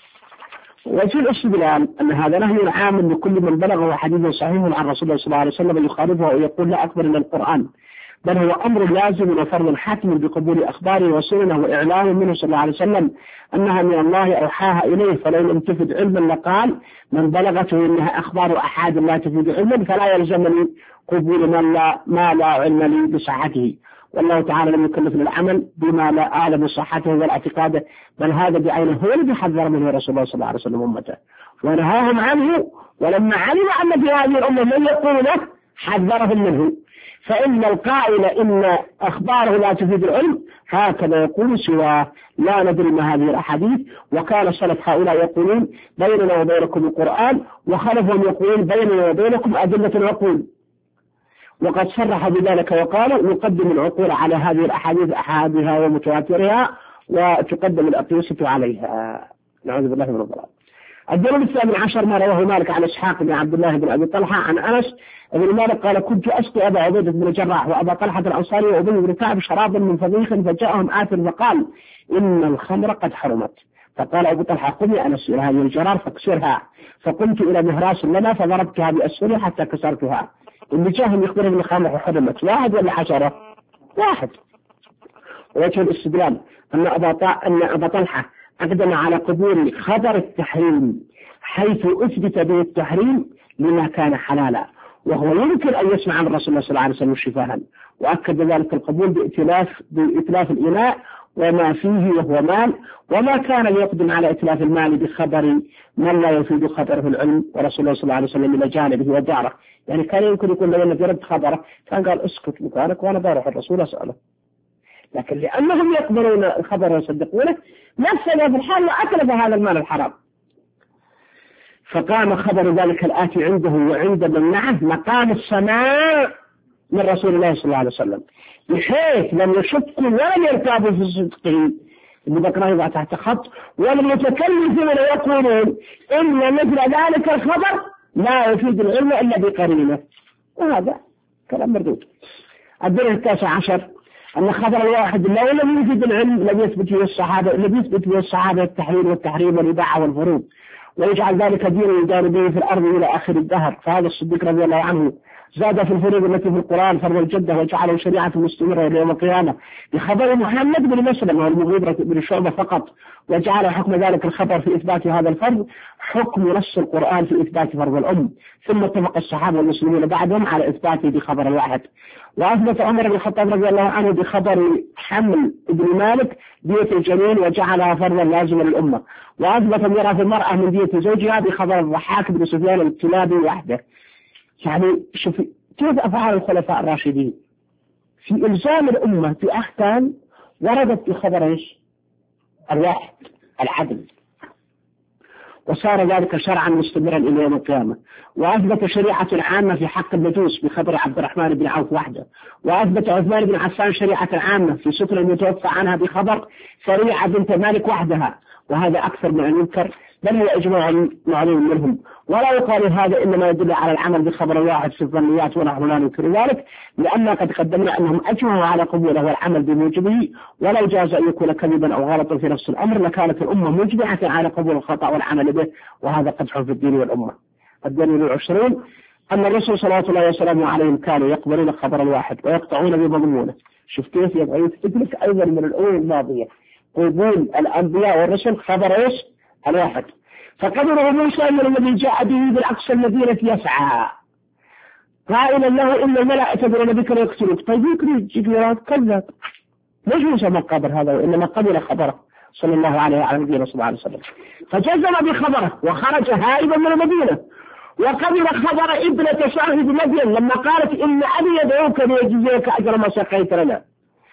وفي الاستدلال أن هذا نهي عام لكل من بلغه حديث صحيح عن رسول الله صلى الله عليه وسلم يخالفه ويقول لا أكبر من القرآن بل هو أمر لازم وفرض حاتم بقبول أخباره وسننه وإعلام منه صلى الله عليه وسلم أنها من الله أوحاها إليه فلو لم تفد علما لقال من بلغته إنها أخبار أحد لا تفيد علما فلا يلزمني قبول من لا ما لا علم لي بصحته والله تعالى لم يكلفنا العمل بما لا أعلم صحته ولا اعتقاده بل هذا بعينه هو الذي حذر منه رسول الله صلى الله عليه وسلم أمته ونهاهم عنه ولما علم أن في هذه الأمة من يقول له حذرهم منه. فإن القائل إن أخباره لا تفيد العلم هكذا يقول سواه لا ندري ما هذه الأحاديث. وكان سلف هؤلاء يقولون بيننا وبينكم القرآن وخلفهم يقولون بيننا وبينكم أدلة العقول وقد صرح بذلك وقالوا نقدم العقول على هذه الأحاديث أحادها ومتواترها وتقدم الأقيسة عليها. نعوذ بالله من الضلال. الدليل الثامن عشر ما رواه مالك عن إسحاق بن عبد الله بن أبي طلحة عن أنس ابن مالك قال كنت أسقي أبا عبيدة بن الجراح وأبا طلحة الأنصاري وأبي بن كعب شرابا من فضيخ فجاءهم آت فقال إن الخمر قد حرمت فقال أبو طلحة قم يا أنس إلى هذه الجرار فاكسرها فقمت إلى مهراس لنا فضربتها بأسفلها حتى كسرتها. اللي جاهم يخبرهم الخمر حرمت واحد ولا عشرة واحد. وجه الاستدلال أن أبا أن أبا طلحة أقدم على قبول خبر التحريم حيث أثبت به التحريم لما كان حلالا وهو يمكن أن يسمع عن الرسول صلى الله عليه وسلم شفاها وأكد ذلك القبول بإتلاف بإتلاف الإناء وما فيه وهو مال وما كان ليقدم على إتلاف المال بخبر من لا يفيد خبره العلم ورسول الله صلى الله عليه وسلم إلى جانبه وداره. يعني كان يمكن يكون لو أنه جرد خبره كان قال اسكت مكانك وأنا بروح الرسول أسأله لكن لأنهم يقبلون الخبر ويصدقونه نفسنا في الحال وأكلف هذا المال الحرام فقام خبر ذلك الآتي عنده وعند من معه مقام السماء من رسول الله صلى الله عليه وسلم بحيث لم يشكوا ولم يرتابوا في صدقه اللي ذكره يضع تحت خط ولم يتكلفون ويقولون إن مثل ذلك الخبر لا يفيد العلم إلا بقرينه وهذا كلام مردود. الدليل التاسع عشر أن خبر الواحد لو لم يفيد العلم لم يثبت فيه الصحابة لم يثبت فيه الصحابة التحليل والتحريم والإباحة والفروض ويجعل ذلك دينا يدار به في الأرض إلى آخر الدهر. فهذا الصديق رضي الله عنه زاد في الفروض التي في القرآن فرض الجدة وجعله شريعة مستمرة إلى يوم القيامة بخبر محمد بن مسلم والمغيرة بن شعبة فقط، وجعل حكم ذلك الخبر في إثبات هذا الفرض حكم نص القرآن في إثبات فرض الأم. ثم اتفق الصحابة والمسلمين بعدهم على إثباته بخبر الواحد. وأثبت عمر بن الخطاب رضي الله عنه بخبر حمل ابن مالك دية الجنين وجعلها فرضا لازما للأمة. وأثبت ميراث المرأة من دية زوجها بخبر الضحاك بن سفيان الكلابي وحده. يعني شوف كيف أفعال الخلفاء الراشدين في إلزام الأمة في أحكام وردت في خبر إيش؟ الواحد العدل، وصار ذلك شرعا مستمرا إلى يوم القيامة. وأثبت شريعة عامة في حق النفوس بخبر عبد الرحمن بن عوف وحده. وأثبت عثمان بن عفان شريعة عامة في ستر المتوفى عنها بخبر فريعة بنت مالك وحدها، وهذا أكثر من أن ينكر بل هو إجماع معلوم منهم. ولا يقال هذا إنما يدل على العمل بخبر الواحد في الظنيات ونحن لا ننكر ذلك، لأننا قد قدمنا أنهم أجمعوا على قبوله والعمل بموجبه، ولو جاز أن يكون كذبا أو غلطا في نفس الأمر لكانت الأمة مجمعة على قبول الخطأ والعمل به، وهذا قدح في الدين والأمة. الدليل العشرين أن الرسول صلى الله عليه وسلم عليهم كانوا يقبلون خبر الواحد ويقطعون بمضمونه. شوف كيف يبغى يثبت أيضا من الأمور الماضية قبول الأنبياء والرسل خبر إيش؟ الواحد. فقدر موسى أن الذي جاء به بالأقصى المدينة يسعى قائلا له إن الملائكة يدرون بك ويقتلوك. طيب يكري جبريل كذب، ليش موسى ما قبل هذا وإنما قبل خبره صلى الله عليه وعلى نبينا صلى الله عليه وسلم، فجزم بخبره وخرج هائبا من المدينة. وقبل خبر ابنة صاحب مدين لما قالت إن أبي يدعوك ليجزيك أجر ما سقيت لنا.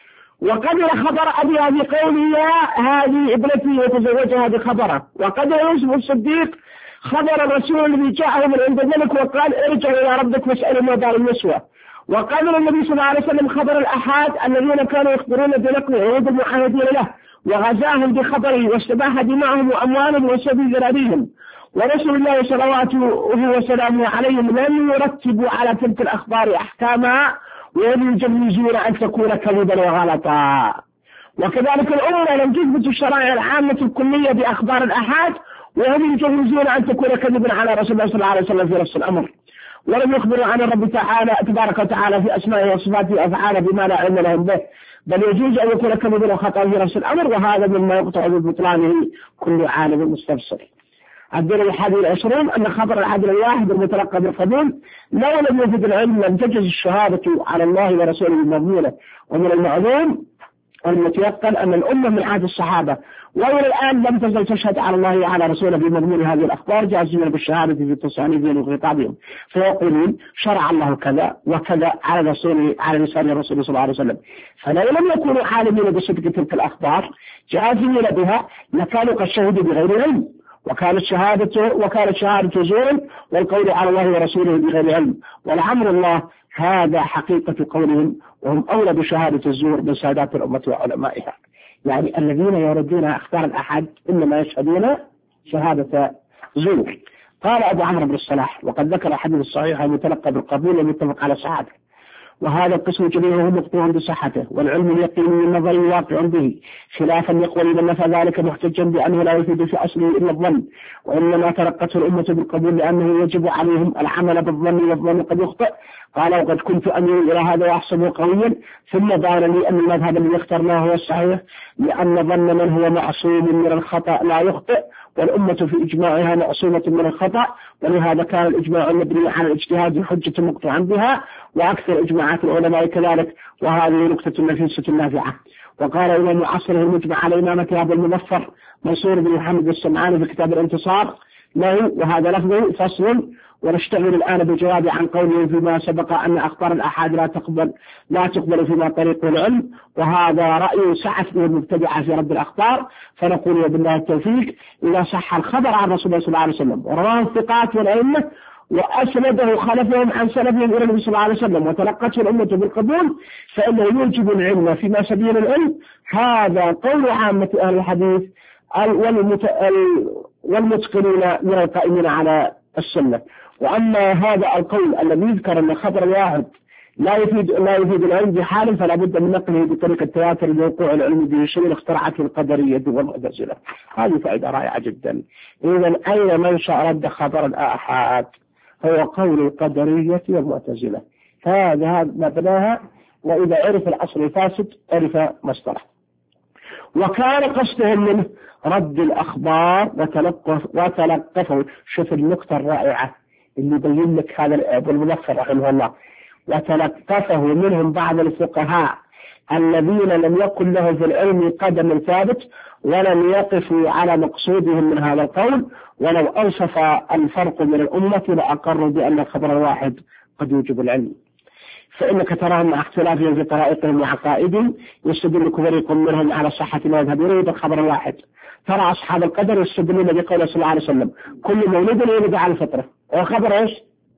وقبل خبر أبيها بقوله يا هذه ابنتي وتزوجها بخبره. وقبل يوسف الصديق خبر الرسول الذي جاءه من عند الملك وقال ارجع إلى ربك واسأل ما دار النسوة. وقبل النبي صلى الله عليه وسلم خبر الأحاد الذين كانوا يخبرون بنقل عروض المعاهدين له وغزاهم بخبره واستباح دماءهم وأموالهم وسبي ذراريهم. ورسول الله صلواته وسلامه عليهم لم يرتبوا على تلك الأخبار أحكامها وهم يجوزون أن تكون كذبا وغلطا. وكذلك الأمة لم تثبت الشرائع العامة الكلية بأخبار الأحاد وهم يجوزون أن تكون كذبا على رسول الله صلى الله عليه وسلم في نفس الأمر. ولم يخبروا عن الرب تعالى تبارك وتعالى في أسمائه وصفاته وأفعاله بما لا علم لهم به، بل يجوز أن يكون كذبا وخطأ في نفس الأمر، وهذا مما يقطع ببطلانه كل عالم مستبصر. الدليل الحادي والعشرون أن خبر العدل الواحد المتلقى بالقبول لو لم يفد العلم لم تجز الشهادة على الله ورسوله المضمونة. ومن المعلوم المتيقن أن الأمة من عهد الصحابة وإلى الآن لم تزل تشهد على الله وعلى رسوله بمضمون هذه الأخبار جازمين بالشهادة في تصانيفهم وخطابهم، فيقولون شرع الله كذا وكذا على رسوله على لسان الرسول صلى الله عليه وسلم. فلو لم يكونوا عالمين بصدق تلك الأخبار جازمين بها لكانوا قد شهدوا بغير علم، وكانت شهادته وكانت شهادة زور والقول على الله ورسوله بغير علم. والأمر الله هذا حقيقة قولهم، وهم أولى بشهادة الزور من سادات الأمة وعلمائها. يعني الذين يردون أخبار الأحد إنما يشهدون شهادة زور. قال أبو عمرو بن الصلاح وقد ذكر الحديث الصحيح المتلقى بالقبول المتفق على صحته، وهذا القسم جميعه مقطوع بصحته، والعلم اليقيني النظري واقع به، خلافا يقول من نفى ذلك محتجا بأنه لا يفيد في أصله إلا الظن، وإنما تلقته الأمة بالقبول لأنه يجب عليهم العمل بالظن والظن قد يخطئ. قال وقد كنت أميل إلى هذا وأحسبه قويا، ثم بان لي أن المذهب الذي اخترناه هو الصحيح، لأن ظن من هو معصوم من الخطأ لا يخطئ، والأمة في إجماعها معصومة من الخطأ، ولهذا كان الإجماع المبني على الاجتهاد حجة مقطوعا بها، وأكثر إجماعات العلماء كذلك، وهذه نكتة نفيسة نافعة. وقال إمام عصره المجمع على إمامة هذا المظفر منصور بن محمد السمعاني في كتاب الانتصار له، وهذا لفظه فصل. ونشتغل الآن بالجواب عن قوله فيما سبق أن أخبار الأحاد لا تقبل لا تقبل فيما طريق العلم، وهذا رأي سعت به المبتدعة في رد الأخبار. فنقول وبالله التوفيق إذا صح الخبر عن رسول الله صلى الله عليه وسلم ورواه الثقات والأئمة وأسنده خلفهم عن سلفهم إلى النبي صلى الله عليه وسلم وتلقته الأمة بالقبول فإنه يوجب العلم فيما سبيل العلم. هذا قول عامة أهل الحديث والمتقنين من القائمين على السنة. وأما هذا القول الذي يذكر أن خبر الواحد لا يفيد لا يفيد العلم بحال فلا بد من نقله بطريقة التواتر لوقوع العلم به شيء اخترعته القدرية والمعتزلة. هذه فائدة رائعة جدا. إذا أين منشأ رد خبر الآحاد؟ هو قول القدرية والمعتزلة. هذا مبناها، وإذا عرف الأصل الفاسد عرف مصدره. وكان قصدهم منه رد الأخبار وتلقف وتلقفوا. شوف النقطة الرائعة اللي يبين لك هذا أبو المظفر رحمه الله. وتلقفه منهم بعض الفقهاء الذين لم يكن له في العلم قدم ثابت ولم يقفوا على مقصودهم من هذا القول، ولو أوصف الفرق من الأمة لأقروا بأن الخبر الواحد قد يوجب العلم. فإنك تراهم مع اختلافهم في طرائقهم وعقائدهم يستدل فريق منهم على صحة ما يذهب إليه بالخبر الواحد. ترى أصحاب القدر يستدلون بقوله صلى الله عليه وسلم كل مولود يولد على الفطرة، وخبر إيش؟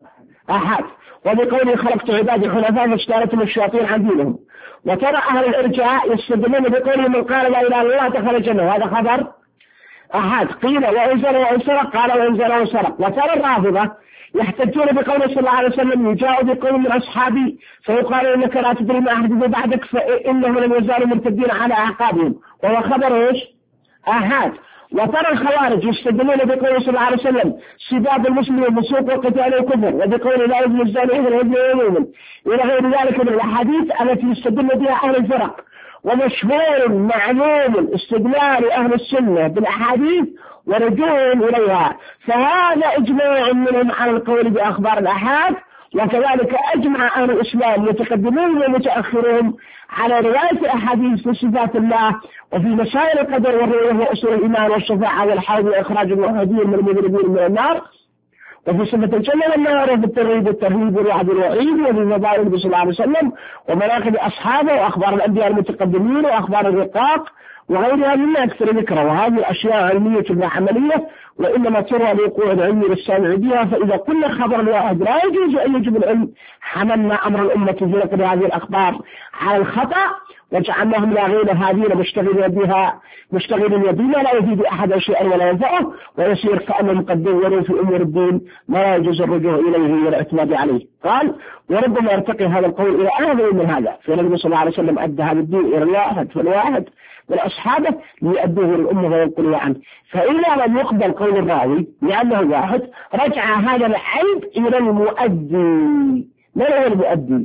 أحد. وبقوله خلقت عبادي حنفاء فاجتالتهم الشياطين عن دينهم. وترى أهل الإرجاء يستدلون بقوله من قال لا إله إلا الله دخل الجنة، وهذا خبر أحد. قيل وأنزل وإن سرق، قال وأنزل وإن سرق. وترى الرافضة يحتجون بقوله صلى الله عليه وسلم يجاء بقول من أصحابي فيقال إنك لا تدري ما أحدث بعدك فإنهم لم يزالوا مرتدين على أعقابهم، وهو خبر إيش؟ أحد. وترى الخوارج يستدلون بقوله صلى الله عليه وسلم سباب المسلم والفسوق وقتاله كفر، وبقوله لا يزني الزاني إذا يزني يوما، إلى غير ذلك من الأحاديث التي يستدل بها أهل الفرق. ومشهور معلوم استدلال أهل السنة بالأحاديث ورجوعهم إليها، فهذا إجماع منهم على القول بأخبار الأحاد. وكذلك أجمع أهل الإسلام متقدمون ومتأخرون على رواية أحاديث في صفات الله وفي مسائل القدر والرؤية وأصول الإيمان والشفاعة والحوض وإخراج الموحدين من المذنبين من النار، وفي صفة الجنة والنار، وفي الترغيب والترهيب والوعد والوعيد، وفي فضائل النبي صلى الله عليه وسلم ومناقب أصحابه وأخبار الأنبياء المتقدمين وأخبار الرقاق وغيرها مما أكثر ذكره. وهذه الأشياء علمية لا عملية، وإنما ترى لوقوع العلم للسامع بها. فإذا كل خبر واحد لا يجوز أن يجب العلم حملنا أمر الأمة في نقل هذه الأخبار على الخطأ وجعلناهم لاغين هذين مشتغلين بها مشتغلين بما لا يفيد أحد شيئا ولا ينفعه، ويصير كأنهم قد دوروا في أمور الدين ما لا يجوز الرجوع إليه والاعتماد عليه. قال وربما يرتقي هذا القول إلى أعظم من هذا، فالنبي صلى الله عليه وسلم أدى هذا الدين إلى الواحد فالواحد من أصحابه ليؤدوه للأمة وينقلوا عنه. فإذا لم يقبل قول الراوي لأنه واحد رجع هذا العيب إلى المؤدي. من هو المؤدي؟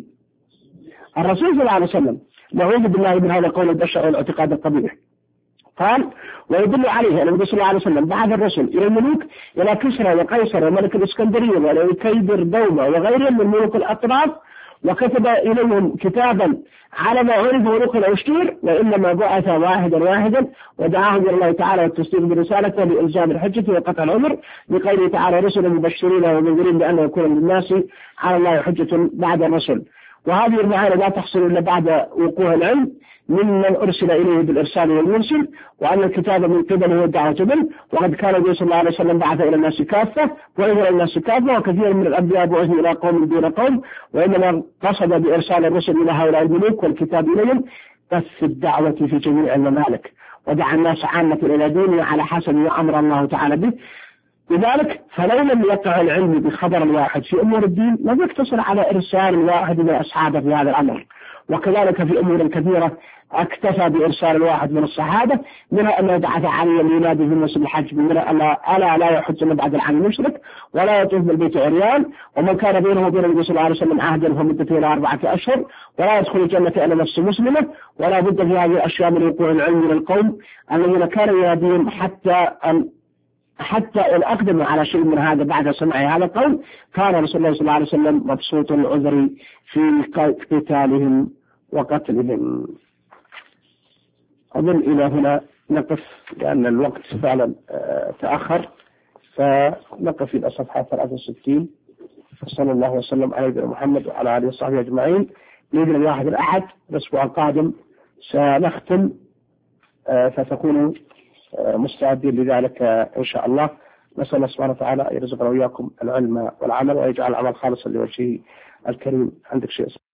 الرسول صلى الله عليه وسلم. نعوذ بالله من هذا القول البشع والاعتقاد القبيح. قال ويدل عليه أن النبي صلى الله عليه وسلم بعث الرسل إلى الملوك إلى كسرى وقيصر وملك الإسكندرية وكيدر دومة وغيرهم من ملوك الأطراف، وكتب إليهم كتابا على ما عرف ونقل واشتهر، وإنما بعث واحدا واحدا ودعاهم إلى الله تعالى والتصديق برسالته لإلزام الحجة وقطع العمر، لقوله تعالى رسلا مبشرين ومنذرين بأن يكون للناس على الله حجة بعد الرسل. وهذه المعاني لا تحصل إلا بعد وقوع العلم ممن أرسل إليه بالإرسال والمرسل، وأن الكتاب من قبله والدعوة منه. وقد كان النبي صلى الله عليه وسلم بعث إلى الناس كافة وإلى الناس كافة، وكثير من الأنبياء بعثوا إلى قوم دون قوم، وإنما قصد بإرسال الرسل إلى هؤلاء الملوك والكتاب إليهم بث الدعوة في جميع الممالك، ودعا الناس عامة إلى دينه على حسب ما أمر الله تعالى به. لذلك فلو لم يقع العلم بخبر الواحد في أمور الدين لم يقتصر على إرسال الواحد من أصحابه في هذا الأمر، وكذلك في أمور كثيرة اكتفى بإرسال الواحد من الصحابة، منها أنه بعث عليا لينادي في المسجد الحج منها ألا لا يحج من بعد العام المشرك ولا يطوف بالبيت عريان، ومن كان بينه وبين النبي صلى الله عليه وسلم عهدا فمدته إلى أربعة أشهر، ولا يدخل الجنة إلا نفس مسلمة. ولا بد في هذه الأشياء من وقوع العلم للقوم الذين كانوا ينادون حتى أن حتى إن أقدموا على شيء من هذا بعد سماع هذا القول كان رسول الله صلى الله عليه وسلم مبسوط العذر في قتالهم وقتلهم. أظن إلى هنا نقف لأن الوقت فعلا تأخر، فنقف إلى صفحة ثلاثة وستين. صلى الله وسلم على نبينا محمد وعلى آله وصحبه أجمعين. بإذن الواحد الأحد الأسبوع القادم سنختم، فتكونوا مستعدين لذلك إن شاء الله. نسأل الله سبحانه وتعالى أن يرزقنا وإياكم العلم والعمل ويجعل العمل خالصا لوجهه الكريم. عندك شيء؟